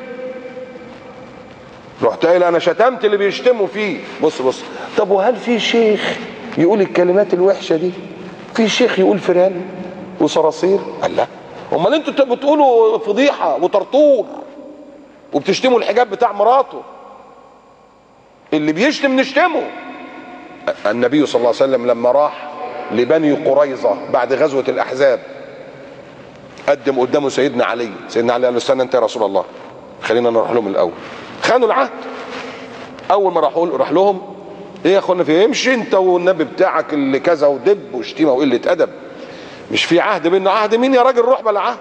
رحت قايل انا شتمت اللي بيشتموا فيه. بص طب وهل في شيخ يقول الكلمات الوحشه دي؟ في شيخ يقول فران وصراصير؟ قال لا. امال انتوا بتقولوا فضيحه وطرطور وبتشتموا الحجاب بتاع مراته. اللي بيشتم نشتمه. النبي صلى الله عليه وسلم لما راح لبني قريظه بعد غزوه الاحزاب قدم قدامه سيدنا علي قال له استنى انت يا رسول الله، خلينا نروح لهم الاول. خانوا العهد. اول ما راح لهم ايه يا اخوانا، في امشي انت والنبي بتاعك اللي كذا ودب وشتيمه وقله ادب، مش في عهد بيننا؟ عهد مين يا راجل، روح بلا عهد.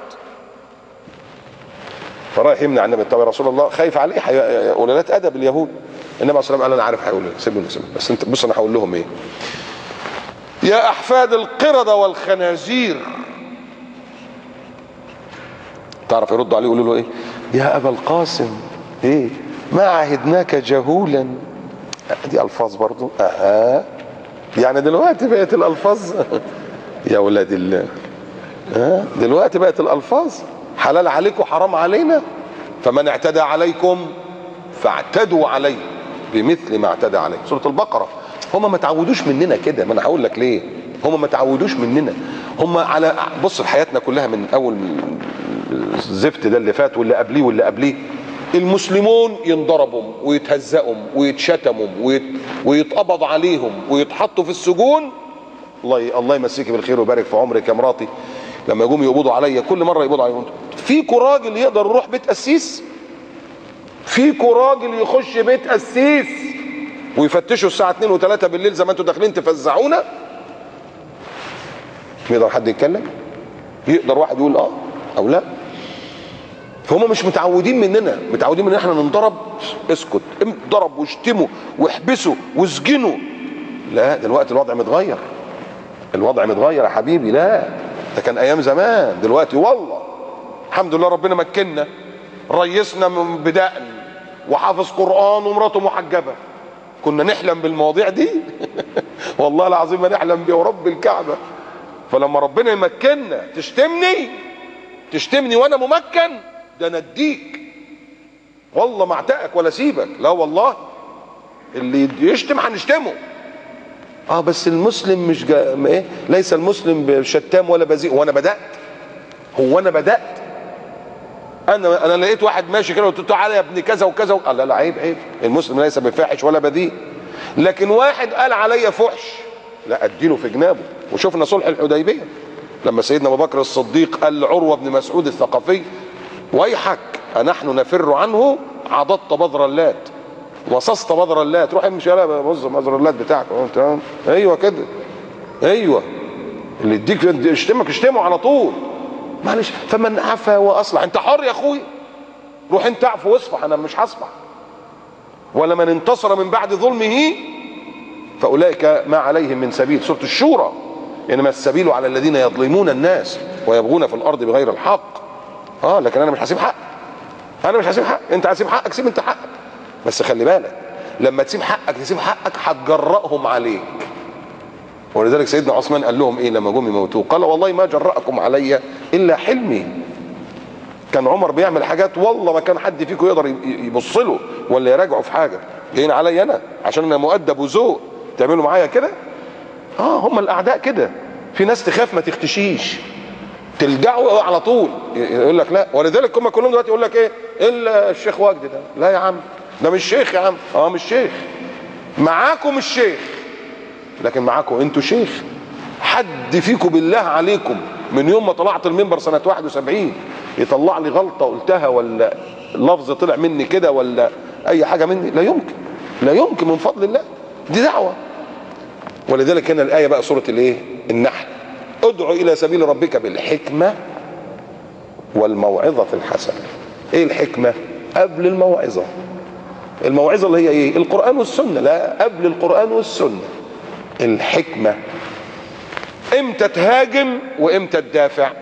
فرايح يمنع النبي. طب يا رسول الله خايف عليه قلالات ادب اليهود. النبي عليه الصلاه والسلام قال انا عارف هيقول ايه، سيبني بس انت بص انا هقول لهم ايه. يا احفاد القرده والخنازير. تعرف يردوا عليه يقولوا له ايه؟ يا ابا القاسم ايه ما عهدناك جهولا. دي الفاظ برضو. يعني دلوقتي بقت الالفاظ يا ولاد الله. دلوقتي بقت الالفاظ حلال عليكم حرام علينا. فمن اعتدى عليكم فاعتدوا عليه بمثل ما اعتدى عليه. سورة البقرة. هم ما تعودوش مننا كده، ما انا هقول لك ليه. هم ما تعودوش مننا. هم على بص في حياتنا كلها من اول الزفت ده اللي فات واللي قبليه واللي قبليه، المسلمون ينضربوا ويتهزقوا ويتشتموا ويتقبض عليهم ويتحطوا في السجون. الله يمسيكي بالخير ويبارك في عمرك يا مراتي. لما يقوموا يقبضوا عليا كل مره يقبضوا عليا، فيكوا راجل يقدر يروح بيت قسيس؟ فيكوا راجل يخش بيت قسيس ويفتشوا الساعه 2 و3 بالليل زي ما انتوا داخلين تفزعونا؟ يقدر حد يتكلم؟ يقدر واحد يقول او لا؟ فهم مش متعودين مننا، متعودين ان احنا ننضرب. اسكت، ضرب واشتموا واحبسوا واسجنوا. لا دلوقتي الوضع متغير. الوضع متغير يا حبيبي. لا ده كان ايام زمان. دلوقتي والله الحمد لله ربنا مكننا، ريسنا من بدقن وحافظ قرآن ومراته محجبة. كنا نحلم بالمواضيع دي والله العظيم ما نحلم بيه ورب الكعبة. فلما ربنا يمكننا تشتمني وانا ممكن، ده انا اديك والله ما اعتقك ولا سيبك. لا والله اللي يشتم هنشتمه. بس المسلم مش ايه، ليس المسلم بشتام ولا بذيء. وانا بدات انا لقيت واحد ماشي كده وقلت له تعالى يا ابن كذا وكذا قال لا عيب. المسلم ليس بفاحش ولا بذيء. لكن واحد قال عليا فحش، لا اديله في جنابه. وشفنا صلح الحديبيه لما سيدنا ابو بكر الصديق قال لعروه بن مسعود الثقفي ويحك انحن نفر عنه عضدت بذر اللات وصصت بذر اللات. روح امشي يلا بص بذر اللات بتاعك. ايوه كده، ايوه اللي يديك يشتمك اشتمه على طول. معلش فمن عفا واصلح. انت حر يا اخويا، روح انت اعفو واصفح، انا مش هصفح. ولا من انتصر من بعد ظلمه فاولئك ما عليهم من سبيل. سوره الشورى. انما السبيل على الذين يظلمون الناس ويبغون في الارض بغير الحق. لكن انا مش هسيب حق. انت هسيب حقك، سيب انت حقك. بس خلي بالك لما تسيب حقك هتجرأهم عليك. ولذلك سيدنا عثمان قال لهم ايه لما جم يموتوه؟ قال والله ما جرأكم علي الا حلمي. كان عمر بيعمل حاجات والله ما كان حد فيكم يقدر يبص له ولا يراجعه في حاجه. جايين علي انا عشان انا مؤدب وذوق تعملوا معايا كده؟ هم الاعداء كده. في ناس تخاف ما تختشيش، تلجعوا على طول يقول لك لا. ولذلك هم كلهم دلوقتي يقول لك ايه الا الشيخ وجدي ده. لا يا عم، ده مش شيخ يا عم. مش شيخ، معاكم مش شيخ، لكن معاكم انتوا شيخ. حد فيكم بالله عليكم من يوم ما طلعت المنبر سنة 71 يطلع لي غلطة قلتها ولا لفظ طلع مني كده ولا اي حاجة مني؟ لا يمكن، لا يمكن، من فضل الله. دي دعوة. ولذلك هنا الآية بقى سورة الايه؟ النحل. ادعو الى سبيل ربك بالحكمة والموعظة الحسنة. ايه الحكمة؟ قبل الموعظة. الموعظة اللي هي ايه؟ القرآن والسنة. لا، قبل القرآن والسنة الحكمة. امتى تهاجم وامتى تدافع،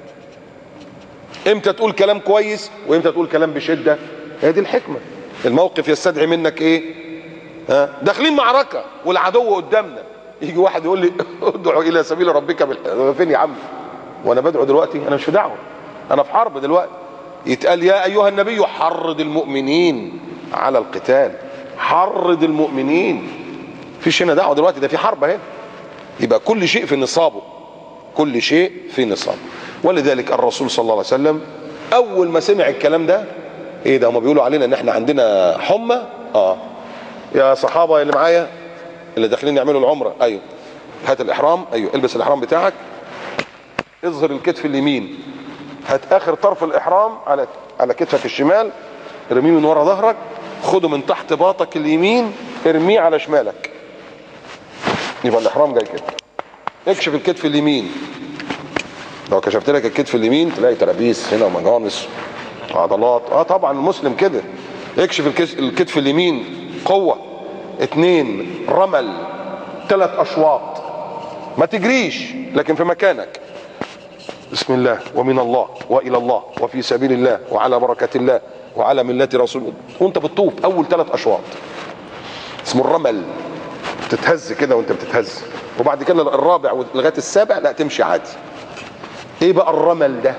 امتى تقول كلام كويس وامتى تقول كلام بشدة. هي دي الحكمة. الموقف يستدعي منك ايه؟ داخلين معركة والعدو قدامنا، يجي واحد يقول لي ادعو الى سبيل ربك فين يا عم؟ وانا بدعو دلوقتي؟ انا مش في دعوة، انا في حرب دلوقتي. يتقال يا ايها النبي حرض المؤمنين على القتال. حرض المؤمنين. فيش هنا دعوة دلوقتي، ده في حرب اهي. يبقى كل شيء في نصابه، كل شيء في نصابه. ولذلك الرسول صلى الله عليه وسلم اول ما سمع الكلام ده، ايه ده هم بيقولوا علينا ان احنا عندنا حمى؟ يا صحابه اللي معايا اللي داخلين يعملوا العمره، ايوه هات الاحرام، ايوه البس الاحرام بتاعك، اظهر الكتف اليمين، هات اخر طرف الاحرام على كتفك الشمال، ارميه من ورا ظهرك، خده من تحت باطك اليمين ارميه على شمالك، يبقى الاحرام جاي كده. اكشف الكتف اليمين، لو كشفت لك الكتف اليمين تلاقي ترابيس هنا ومجانس عضلات. طبعا المسلم كده. اكشف الكتف اليمين، قوة. 2 رمل، 3 اشواط، ما تجريش لكن في مكانك. بسم الله ومن الله والى الله وفي سبيل الله وعلى بركة الله وعلى ملة رسول الله، وانت بتطوف اول 3 اشواط اسمه الرمل، تتهز كده وانت بتتهز. وبعد كده الرابع لغايه السابع لا تمشي عادي. ايه بقى الرمل ده؟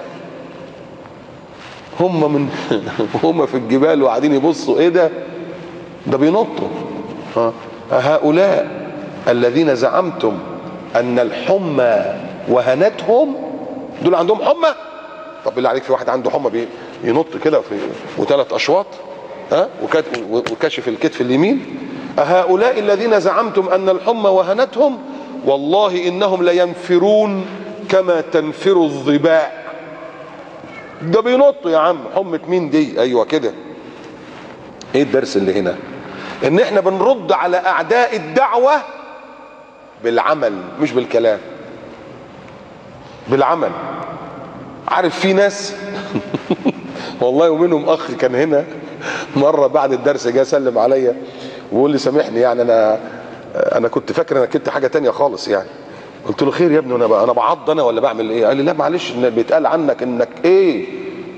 هم في الجبال وقاعدين يبصوا، ايه ده؟ ده بينطوا. هؤلاء الذين زعمتم ان الحمى وهنتهم، دول عندهم حمى؟ طب بالله عليك في واحد عنده حمى ينط كده و3 اشواط وكشف الكتف اليمين؟ هؤلاء الذين زعمتم ان الحمى وهنتهم والله انهم لينفرون كما تنفر الظباء. ده بينطوا يا عم. حمة مين دي؟ ايوه كده. ايه الدرس اللي هنا؟ ان احنا بنرد على اعداء الدعوة بالعمل مش بالكلام، بالعمل. عارف في ناس والله ومنهم اخ كان هنا مرة بعد الدرس جه سلم عليا ويقول لي سامحني يعني انا كنت فاكر انك كنت حاجة تانية خالص يعني. قلت له خير يا ابني، انا بعض انا ولا بعمل ايه؟ قال لي لا معلش، بيتقال عنك انك ايه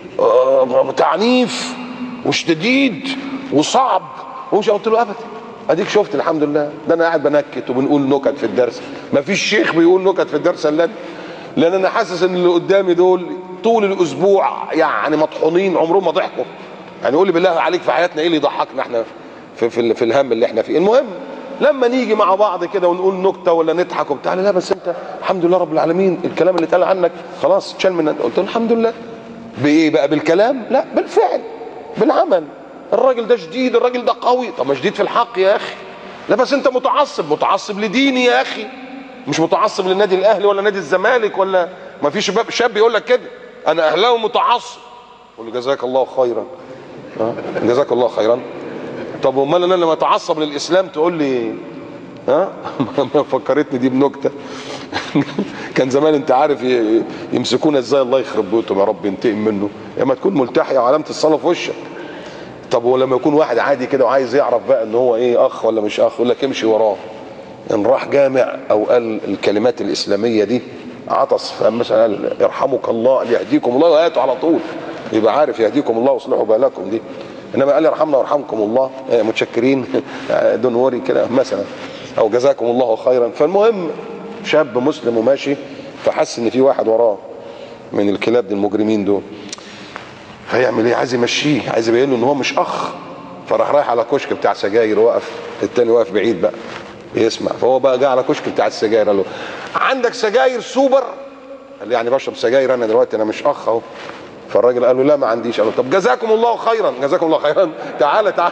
تعنيف وشديد وصعب ومش. قلت له ابدا، اديك شفت الحمد لله، ده انا قاعد بنكت وبنقول نكت في الدرس. ما فيش شيخ بيقول نكت في الدرس الا لان انا حاسس ان اللي قدامي دول طول الاسبوع يعني مطحونين عمرهم ما ضحكوا. يعني قول لي بالله عليك في حياتنا ايه اللي يضحكنا احنا في الهم اللي احنا فيه؟ المهم لما نيجي مع بعض كده ونقول نكته ولا نضحك وبتاع، لا بس انت الحمد لله رب العالمين الكلام اللي اتقال عنك خلاص اتشال من. قلت له الحمد لله. بايه بقى؟ بالكلام؟ لا، بالفعل، بالعمل. الراجل ده شديد، الراجل ده قوي. طب ما شديد في الحق يا اخي. لا بس انت متعصب لديني يا اخي، مش متعصب للنادي الاهلي ولا نادي الزمالك ولا. ما في شاب يقول لك كده انا اهلاوي متعصب، قول له جزاك الله خيرا. جزاك الله خيرا. طب امال انا لما اتعصب للاسلام تقول لي ما فكرتني دي بنكته كان زمان انت عارف يمسكونا ازاي، الله يخرب بيوتهم يا رب ينتقم منه، اما تكون ملتحي وعلامه الصلاه في وشك. طب ولما يكون واحد عادي كده وعايز يعرف بقى ان هو ايه، اخ ولا مش اخ، يقول لك امشي وراه. ان راح جامع او قال الكلمات الاسلاميه دي، عطس فمثلا قال يرحمك الله يهديكم الله وآياته على طول، يبقى عارف يهديكم الله واصلحوا بالكم دي. انما قال يرحمنا ويرحمكم الله متشكرين دون وري كده مثلا، او جزاكم الله خيرا. فالمهم شاب مسلم وماشي فحس ان في واحد وراه من الكلاب دي المجرمين دول، فيعمل ايه؟ عايز يمشيه، عايز يبين له ان هو مش اخ. فراح رايح على كشك بتاع سجاير، وقف التاني واقف بعيد بقى يسمع. فهو بقى جه على كشك بتاع السجاير قال له عندك سجاير سوبر؟ قال لي يعني بشرب سجاير انا دلوقتي، انا مش اخ اهو. فالراجل قال له لا ما عنديش. قال له طب جزاكم الله خيرا. جزاكم الله خيرا، تعالى تعالى.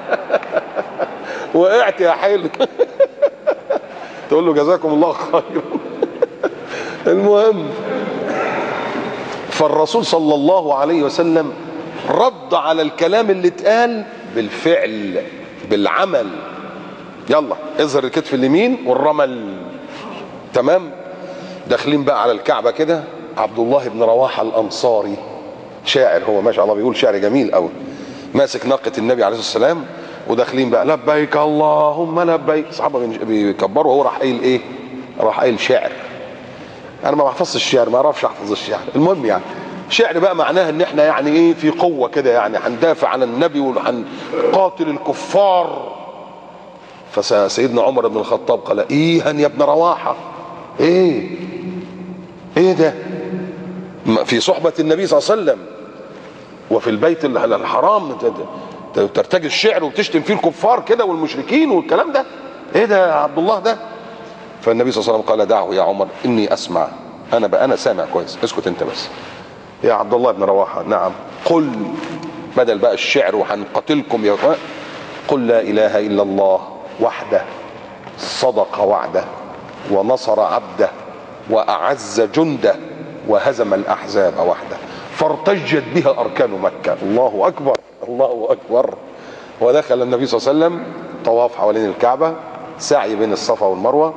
وقعت يا حيل. تقول له جزاكم الله خيرا. المهم، فالرسول صلى الله عليه وسلم رد على الكلام اللي اتقال بالفعل، بالعمل. يلا اظهر الكتف اليمين والرمل. تمام. داخلين بقى على الكعبة كده. عبد الله بن رواحة الأنصاري شاعر، هو ما شاء الله بيقول شعر جميل قوي، ماسك ناقة النبي عليه الصلاة والسلام، وداخلين بقى لبيك اللهم لبيك. الصحابة بيكبروا وهو راح قايل ايه؟ راح قايل شعر. انا ما بحفظش الشعر، ما اعرفش احفظ الشعر. المهم يعني شعر بقى معناها ان احنا يعني ايه في قوة كده، يعني هندافع عن النبي وهنقاتل الكفار. فسيدنا عمر بن الخطاب قال ايها يا ابن رواحة، ايه ده؟ في صحبة النبي صلى الله عليه وسلم وفي البيت الحرام ترتجي الشعر وبتشتم فيه الكفار كده والمشركين والكلام ده، ايه ده يا عبد الله ده؟ فالنبي صلى الله عليه وسلم قال دعه يا عمر اني اسمع، انا سامع كويس، اسكت انت بس. يا عبد الله بن رواحة نعم، قل، بدل بقى الشعر وهنقتلكم يا اخوان، قل لا اله الا الله وحده صدق وعده ونصر عبده واعز جنده وهزم الاحزاب وحده فارتجت بها اركان مكه. الله اكبر، الله اكبر. ودخل النبي صلى الله عليه وسلم طواف حوالين الكعبه، سعي بين الصفا والمروه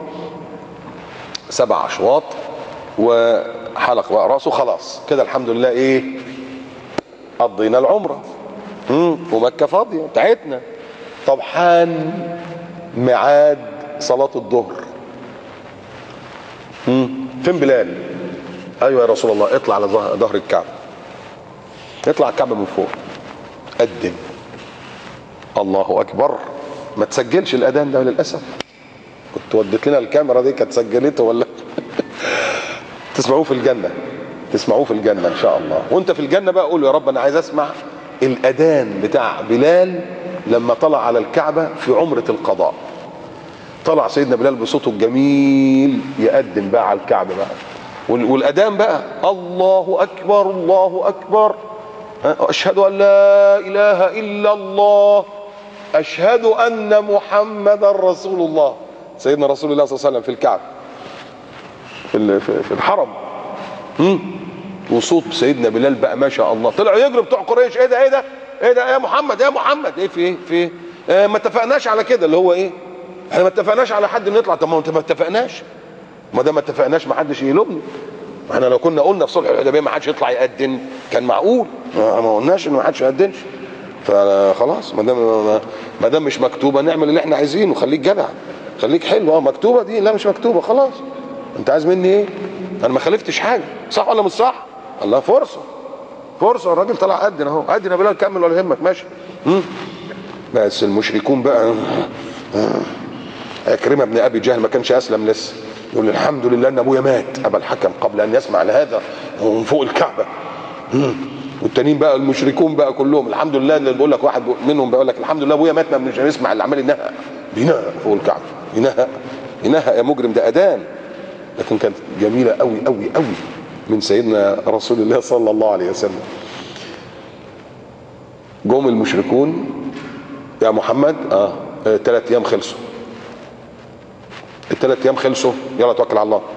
7 أشواط، وحلق بقى راسه. خلاص كده الحمد لله ايه؟ قضينا العمره. ومكه فاضيه بتاعتنا. طب حان ميعاد صلاه الظهر. فين بلال؟ ايوه يا رسول الله، اطلع على ظهر الكعبه، اطلع الكعبه من فوق، قدم. الله اكبر. ما تسجلش الاذان ده للاسف، كنت وديت لنا الكاميرا دي كانت سجلته ولا. تسمعوه في الجنه، تسمعوه في الجنه ان شاء الله. وانت في الجنه بقى قول يا رب انا عايز اسمع الاذان بتاع بلال لما طلع على الكعبه في عمره القضاء. طلع سيدنا بلال بصوته الجميل يقدم بقى على الكعبه بقى، والاذان بقى الله اكبر الله اكبر، اشهد ان لا اله الا الله، اشهد ان محمدا رسول الله. سيدنا رسول الله صلى الله عليه وسلم في الكعبه في الحرم. وصوت سيدنا بلال بقى ما شاء الله، طلعوا يجروا بتوع قريش، ايه ده ايه ده ايه ده يا محمد يا محمد، ايه في ايه في ايه؟ ما اتفقناش على كده، اللي هو ايه؟ احنا ما اتفقناش على حد نطلع. طب ما انت ما اتفقناش، ما دام ما اتفقناش ما حدش يلومني. احنا لو كنا قلنا في صلح الحديبيه ما حدش يطلع يأذن كان معقول، ما قلناش ان ما حدش يأذنش. فخلاص ما دام مش مكتوبه نعمل اللي احنا عايزينه. خليك جدع، خليك حلو. مكتوبه دي؟ لا مش مكتوبه، خلاص. انت عايز مني ايه؟ انا ما خالفتش حاجه، صح ولا مش صح؟ الله، فرصه فرصه. الراجل طلع أذن اهو، أذن يا بلال، كمل ولا يهمك، ماشي. بس المشركون بقى، عكرمة بن ابي جهل ما كانش اسلم لسه، يقول الحمد لله ان ابويا مات ابا الحكم قبل ان يسمع لهذا من فوق الكعبه. والتانيين بقى المشركون بقى كلهم الحمد لله، اللي بيقول لك واحد منهم بيقول لك الحمد لله ابويا مات، ما بنش نسمع اللي عمال ينهق بينهق فوق الكعبه، ينهق يا مجرم، ده اذان. لكن كانت جميله قوي قوي قوي من سيدنا رسول الله صلى الله عليه وسلم. جم المشركون يا محمد 3 ايام خلصوا، ال3 ايام خلصوا، يلا توكل على الله.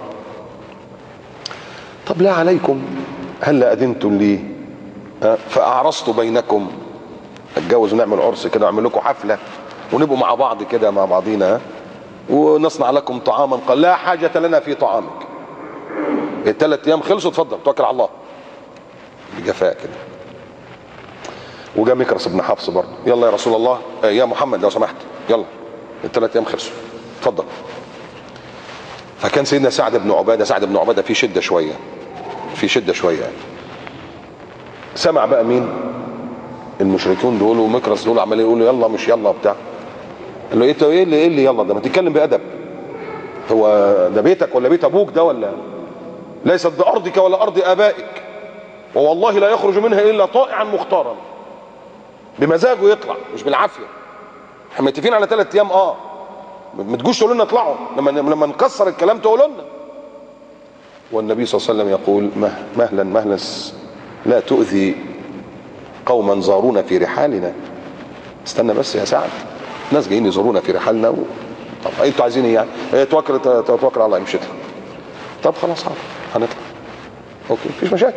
طب لا عليكم هلا اذنتم لي فاعرضت بينكم، اتجوز ونعمل عرس كده واعمل لكم حفله ونبقوا مع بعض كده مع بعضينا ونصنع لكم طعاما. قال لا حاجه لنا في طعامك، ال3 ايام خلصوا، اتفضل توكل على الله بجفاء كده. وجاء مكرس بن حفص برضه، يلا يا رسول الله يا محمد لو سمحت يلا ال3 ايام خلصوا اتفضل. فكان سيدنا سعد بن عباده في شده شويه، يعني. سمع بقى مين؟ المشركون دول ومكرس دول عمالين يقولوا يلا مش يلا بتاع. قال له ايه اللي يلا ده؟ ما تتكلم بادب، هو ده بيتك ولا بيت ابوك ده؟ ولا ليست بارضك ولا ارض ابائك، ووالله لا يخرج منها الا طائعا مختارا، بمزاجه يطلع مش بالعافيه. احنا متفقين على 3 ايام، ما تجوش تقولوا لنا اطلعوا، لما نكسر الكلام تقولوا لنا. والنبي صلى الله عليه وسلم يقول مهلا مهلا لا تؤذي قوما زارونا في رحالنا. استنى بس يا سعد، ناس جايين يزورونا في رحالنا طب انتوا عايزين ايه يعني؟ توكل على الله، مشيت. طب خلاص حاضر هنطلع، اوكي مفيش مشاكل.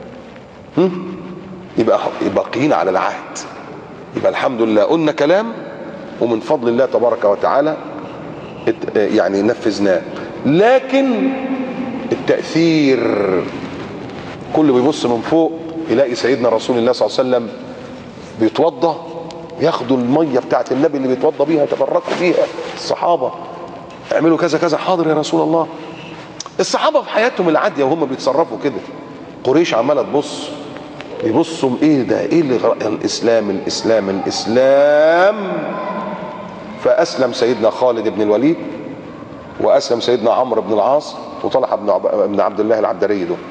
يبقى باقيين على العهد، يبقى الحمد لله قلنا كلام ومن فضل الله تبارك وتعالى يعني نفذناه. لكن التأثير كله بيبص من فوق يلاقي سيدنا رسول الله صلى الله عليه وسلم بيتوضى، ياخدوا الميه بتاعت النبي اللي بيتوضى بيها يتبركوا بيها. الصحابه اعملوا كذا كذا، حاضر يا رسول الله. الصحابه في حياتهم العاديه وهم بيتصرفوا كده، قريش عماله تبص، يبصوا ايه ده، ايه اللي الاسلام. فاسلم سيدنا خالد بن الوليد، واسلم سيدنا عمرو بن العاص، وطلحه بن عبد الله العبدري. دول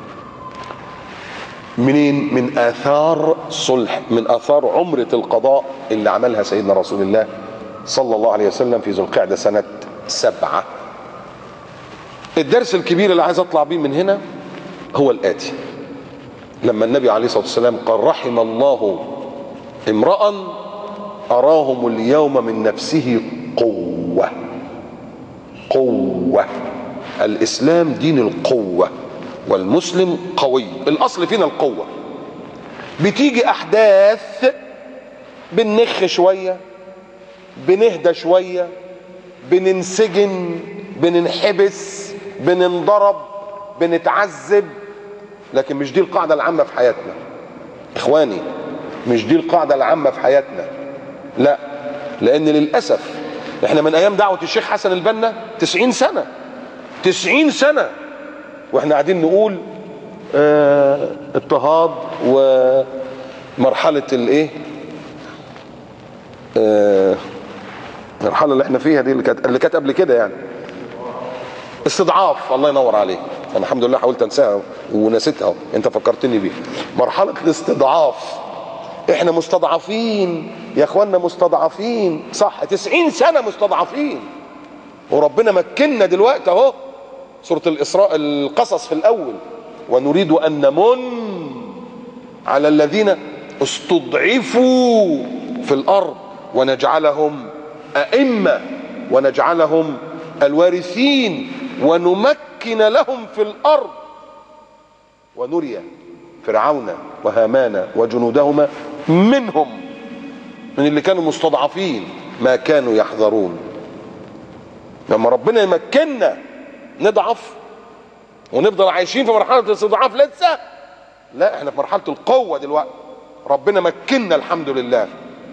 منين؟ من اثار صلح، من اثار عمرة القضاء اللي عملها سيدنا رسول الله صلى الله عليه وسلم في ذو القعدة سنة 7. الدرس الكبير اللي عايز اطلع بيه من هنا هو الاتي: لما النبي عليه الصلاة والسلام قال رحم الله امرأ اراهم اليوم من نفسه قوة. الاسلام دين القوة، والمسلم قوي. الاصل فينا القوة. بتيجي احداث بننخ شوية، بنهدى شوية، بننسجن، بننحبس، بننضرب، بنتعذب. لكن مش دي القاعدة العامة في حياتنا اخواني، مش دي القاعدة العامة في حياتنا. لا، لان للأسف احنا من ايام دعوة الشيخ حسن البنا 90 سنة واحنا قاعدين نقول اضطهاد، ومرحلة الايه، المرحلة اللي احنا فيها دي اللي كانت قبل كده يعني استضعاف. الله ينور عليك، انا الحمد لله حاولت انساها ونسيتها، انت فكرتني بيها. مرحلة الاستضعاف، احنا مستضعفين يا اخوانا، مستضعفين صح. 90 سنة مستضعفين، وربنا مكننا دلوقتي اهو. سورة الإسراء القصص في الأول: ونريد أن نمن على الذين استضعفوا في الأرض ونجعلهم أئمة ونجعلهم الوارثين ونمكن لهم في الأرض ونري فرعون وهامان وجنودهما منهم، من اللي كانوا مستضعفين، ما كانوا يحذرون. لما ربنا يمكننا نضعف ونفضل عايشين في مرحلة الاستضعاف لسه؟ لا، احنا في مرحلة القوة دلوقتي. ربنا مكننا الحمد لله،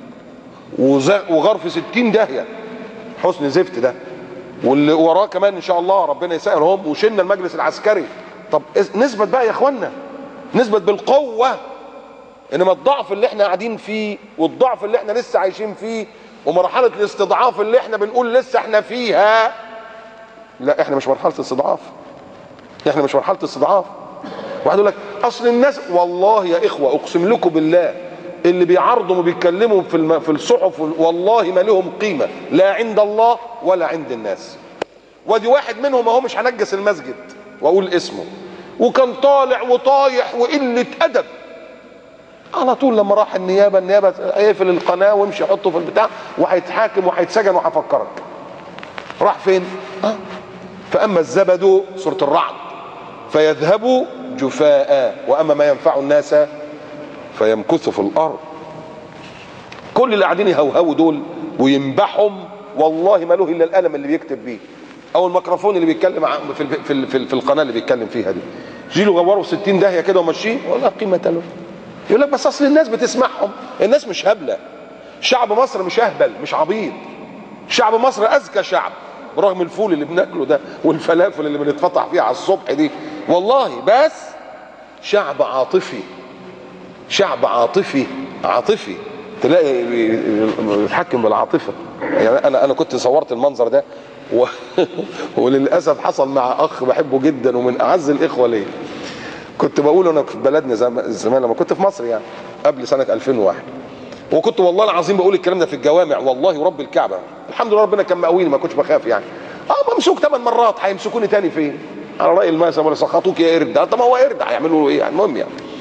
وغرف 60 داهية حسن زفت ده، واللي وراه كمان ان شاء الله ربنا يسهلهم، وشلنا المجلس العسكري. طب نثبت بقى يا اخوانا، نثبت بالقوة. انما الضعف اللي احنا قاعدين فيه، والضعف اللي احنا لسه عايشين فيه، ومرحلة الاستضعاف اللي احنا بنقول لسه احنا فيها، لا احنا مش مرحلة استضعاف، احنا مش مرحلة استضعاف. واحد يقول لك اصل الناس، والله يا اخوة اقسم لكم بالله اللي بيعرضوا وبيتكلموا في الصحف والله ما لهم قيمة لا عند الله ولا عند الناس. ودي واحد منهم اهو، مش هنجس المسجد واقول اسمه، وكان طالع وطايح وقلة ادب على طول. لما راح النيابة هيقفل القناة ويمشي يحطه في البتاع وهيتحاكم وهيتسجن وهفكرك. راح فين؟ فأما الزبد سورة الرعد فيذهب جفاء وأما ما ينفع الناس فيمكث في الأرض. كل اللي قاعدين يهوهوا دول وينبحهم والله ما له إلا القلم اللي بيكتب بيه أو الميكروفون اللي بيتكلم في القناة اللي بيتكلم فيها دي. جيله غوره 60 داهية كده ومشيه ولا قيمة له. يقول لك بس أصل الناس بتسمعهم. الناس مش هبلة، شعب مصر مش أهبل، مش عبيط. شعب مصر أذكى شعب برغم الفول اللي بناكله ده والفلافل اللي بنتفتح فيها على الصبح دي والله. بس شعب عاطفي، شعب عاطفي تلاقي بيتحكم بالعاطفه. يعني انا كنت صورت المنظر ده وللاسف حصل مع اخ بحبه جدا ومن اعز الاخوه ليا. كنت بقول انا في بلدنا زمان لما كنت في مصر يعني قبل سنه 2001، وكنت والله العظيم بقول الكلام ده في الجوامع والله ورب الكعبه. الحمد لله ربنا كان مقويني ما كنتش بخاف يعني. ممسوك 8 مرات، هيمسكوني تاني فين؟ على راي المثل ولا سخطوك يا قرد. طب ما هو قرد هيعملوا له ايه يعني؟ المهم يعني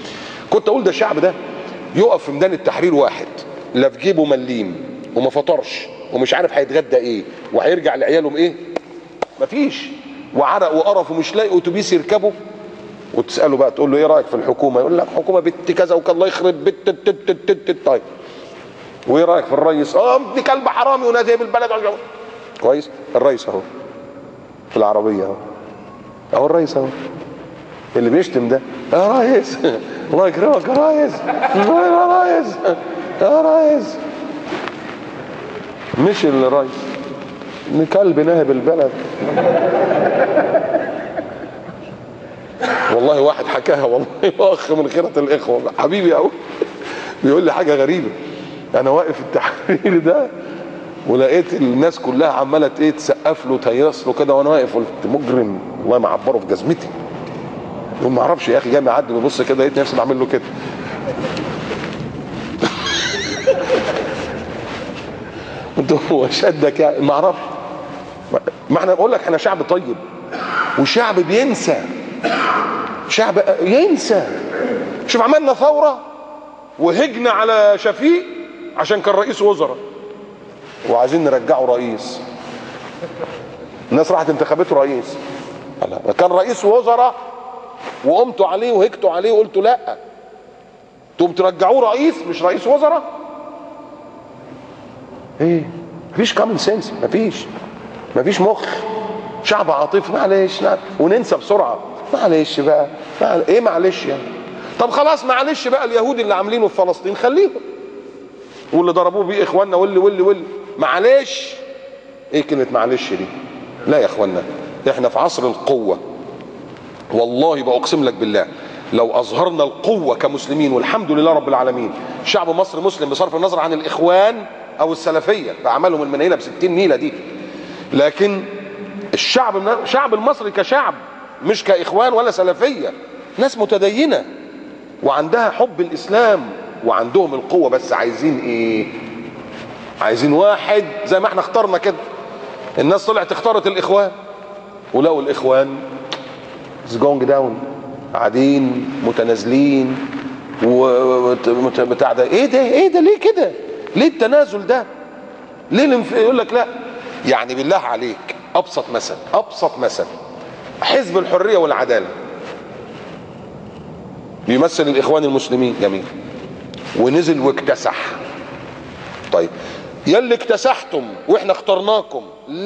كنت اقول ده الشعب ده يقف في ميدان التحرير واحد لا في جيبه مليم وما فطرش ومش عارف هيتغدى ايه وهيرجع لعياله بايه، مفيش، وعرق وقرف ومش لاقي اتوبيس يركبه، وتساله بقى تقول له ايه رايك في الحكومه؟ يقول لك حكومه بنت كذا وكان الله يخرب بنت. طيب وايه رايك في الرئيس؟ ابن كلب حرامي ونادي بالبلد. كويس، الرئيس اهو في العربيه اهو، اهو الرئيس اهو اللي بيشتم ده، يا ريس الله يكرمك يا ريس، يا ريس يا ريس، مش الرئيس، ابن كلب ناهب البلد. والله واحد حكاها، والله اخ من خيرة الاخوه حبيبي قوي، بيقول لي حاجه غريبه، انا واقف التحرير ده ولقيت الناس كلها عماله ايه تسقف له تهيص له كده، وانا واقف قلت مجرم والله ما عبره في جزمتي. يقول ما اعرفش يا اخي، جاي معدي ببص كده لقيت نفسي بعمل له كده. انت هو شدك يعني؟ ما اعرفش، ما احنا بقول لك احنا شعب طيب وشعب بينسى، شعب ينسى. شوف عملنا ثوره وهجنا على شفيق عشان كان رئيس وزراء وعايزين نرجعه رئيس، الناس راحت انتخبته رئيس، كان رئيس وزراء وقمتوا عليه وهجتوا عليه وقلتوا لا، تقوم ترجعوه رئيس مش رئيس وزراء؟ ايه؟ مفيش كومن سنس، مفيش مخ، شعب عاطفي، معلش وننسى بسرعه، معلش بقى ايه معلش يعني؟ طب خلاص معلش بقى، اليهود اللي عاملينه في فلسطين خليهم، واللي ضربوه بيه اخواننا واللي معلش. ايه كلمه معلش دي؟ لا يا اخوانا، احنا في عصر القوه، والله بأقسم لك بالله لو اظهرنا القوه كمسلمين، والحمد لله رب العالمين شعب مصر مسلم بصرف النظر عن الاخوان او السلفيه بعملهم المنيله ب60 نيله دي، لكن الشعب المصري كشعب مش كاخوان ولا سلفيه، ناس متدينه وعندها حب الاسلام وعندهم القوه، بس عايزين ايه؟ عايزين واحد زي ما احنا اخترنا كده. الناس طلعت اختارت الاخوان ولقوا الاخوان جونج داون، قاعدين متنازلين وبتاع ده. ايه ده ليه كده؟ ليه التنازل ده؟ ليه يقول لك لا؟ يعني بالله عليك ابسط مثل حزب الحريه والعداله بيمثل الاخوان المسلمين، جميل، ونزل واكتسح. طيب يا اللي اكتسحتم واحنا اخترناكم،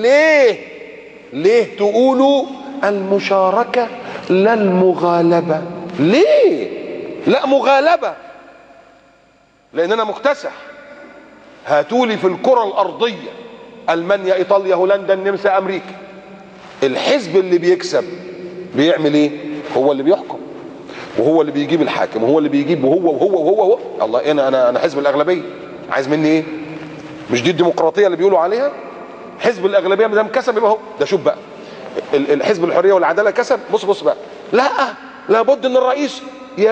ليه تقولوا المشاركه لا المغالبه؟ ليه؟ لا مغالبه، لان انا مكتسح. هاتولي في الكره الارضيه المانيا، ايطاليا، هولندا، النمسا، امريكا، الحزب اللي بيكسب بيعمل ايه؟ هو اللي بيحكم وهو اللي بيجيب الحاكم وهو اللي بيجيب وهو. الله، انا حزب الاغلبيه، عايز مني ايه؟ مش دي الديمقراطيه اللي بيقولوا عليها؟ حزب الاغلبيه ما دام كسب يبقى هو ده. شوف بقى الحزب الحريه والعداله كسب، بص بقى، لا لابد ان الرئيس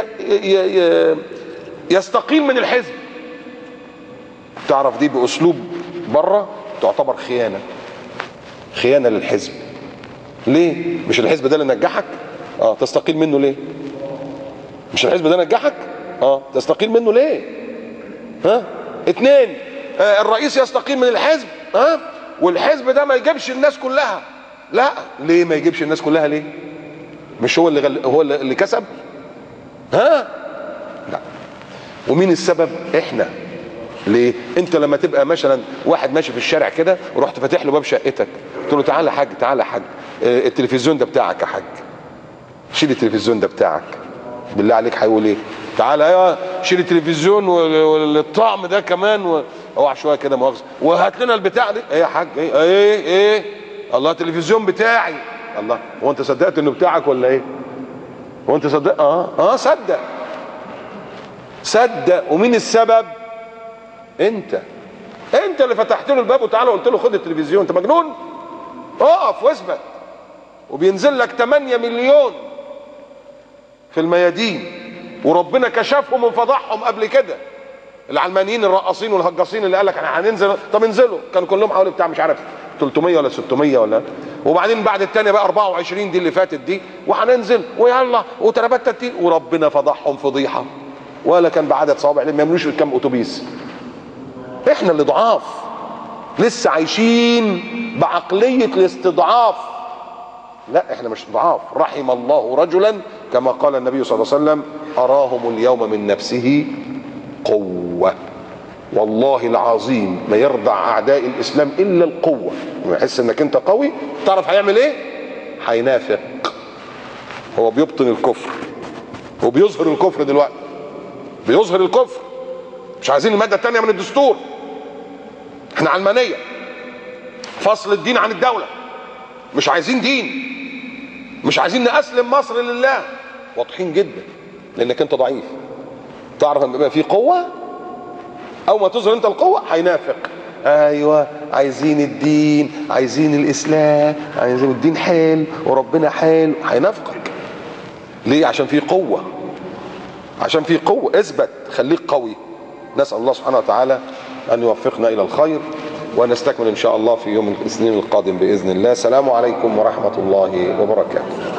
يستقيل من الحزب. تعرف دي باسلوب بره تعتبر خيانه للحزب. ليه؟ مش الحزب ده اللي نجحك؟ تستقيل منه ليه؟ مش الحزب ده نجحك؟ تستقيل منه ليه؟ اتنين، الرئيس يستقيل من الحزب، والحزب ده ما يجيبش الناس كلها. لا، ليه ما يجيبش الناس كلها؟ ليه؟ مش هو اللي كسب؟ لا. ومين السبب؟ احنا. ليه؟ انت لما تبقى مثلا واحد ماشي في الشارع كده ورحت فاتح له باب شقتك، قلت له تعالى يا حاج التلفزيون ده بتاعك يا حاج، شيل التلفزيون ده بتاعك، بالله عليك هيقول ايه؟ تعالى ايوه شيل التلفزيون والطعم ده كمان اوعى شويه كده مؤاخذه، وهات لنا البتاع دي. ايه يا حاج؟ ايه الله التلفزيون بتاعي. الله، هو انت صدقت انه بتاعك ولا ايه؟ هو انت صدق؟ صدق. ومين السبب؟ انت اللي فتحت له الباب وتعالى قلت له خد التلفزيون. انت مجنون؟ اقف واثبت. وبينزل لك 8 مليون في الميادين، وربنا كشفهم وفضحهم قبل كده. العلمانيين الرقاصين والهجاصين اللي قال لك احنا هننزل، طب انزلوا، كانوا كلهم حوالي بتاع مش عارف 300 ولا 600 ولا، وبعدين بعد الثانيه بقى 24 دي اللي فاتت دي، وهننزل ويلا وتربت وربنا فضحهم فضيحه. ولا كان بعدد صوابع ما يملوش كام اتوبيس. احنا اللي ضعاف، لسه عايشين بعقلية الاستضعاف. لا احنا مش ضعاف. رحم الله رجلا كما قال النبي صلى الله عليه وسلم اراهم اليوم من نفسه قوة. والله العظيم ما يرضع اعداء الاسلام الا القوة. لما يحس انك انت قوي تعرف هيعمل ايه؟ هينافق. هو بيبطن الكفر وبيظهر الكفر دلوقتي، بيظهر الكفر. مش عايزين المادة الثانية من الدستور، احنا علمانية، فصل الدين عن الدولة، مش عايزين دين، مش عايزين نأسلم مصر لله. واضحين جدا لانك انت ضعيف. تعرف ان بيبقى في قوة، اول ما تظهر انت القوة هينافق. ايوه عايزين الدين، عايزين الاسلام، عايزين الدين حال وربنا حال، هينافقك. ليه؟ عشان في قوة، عشان في قوة. اثبت، خليك قوي. نسأل الله سبحانه وتعالى ان يوفقنا الى الخير، ونستكمل ان شاء الله في يوم الاثنين القادم باذن الله. السلام عليكم ورحمة الله وبركاته.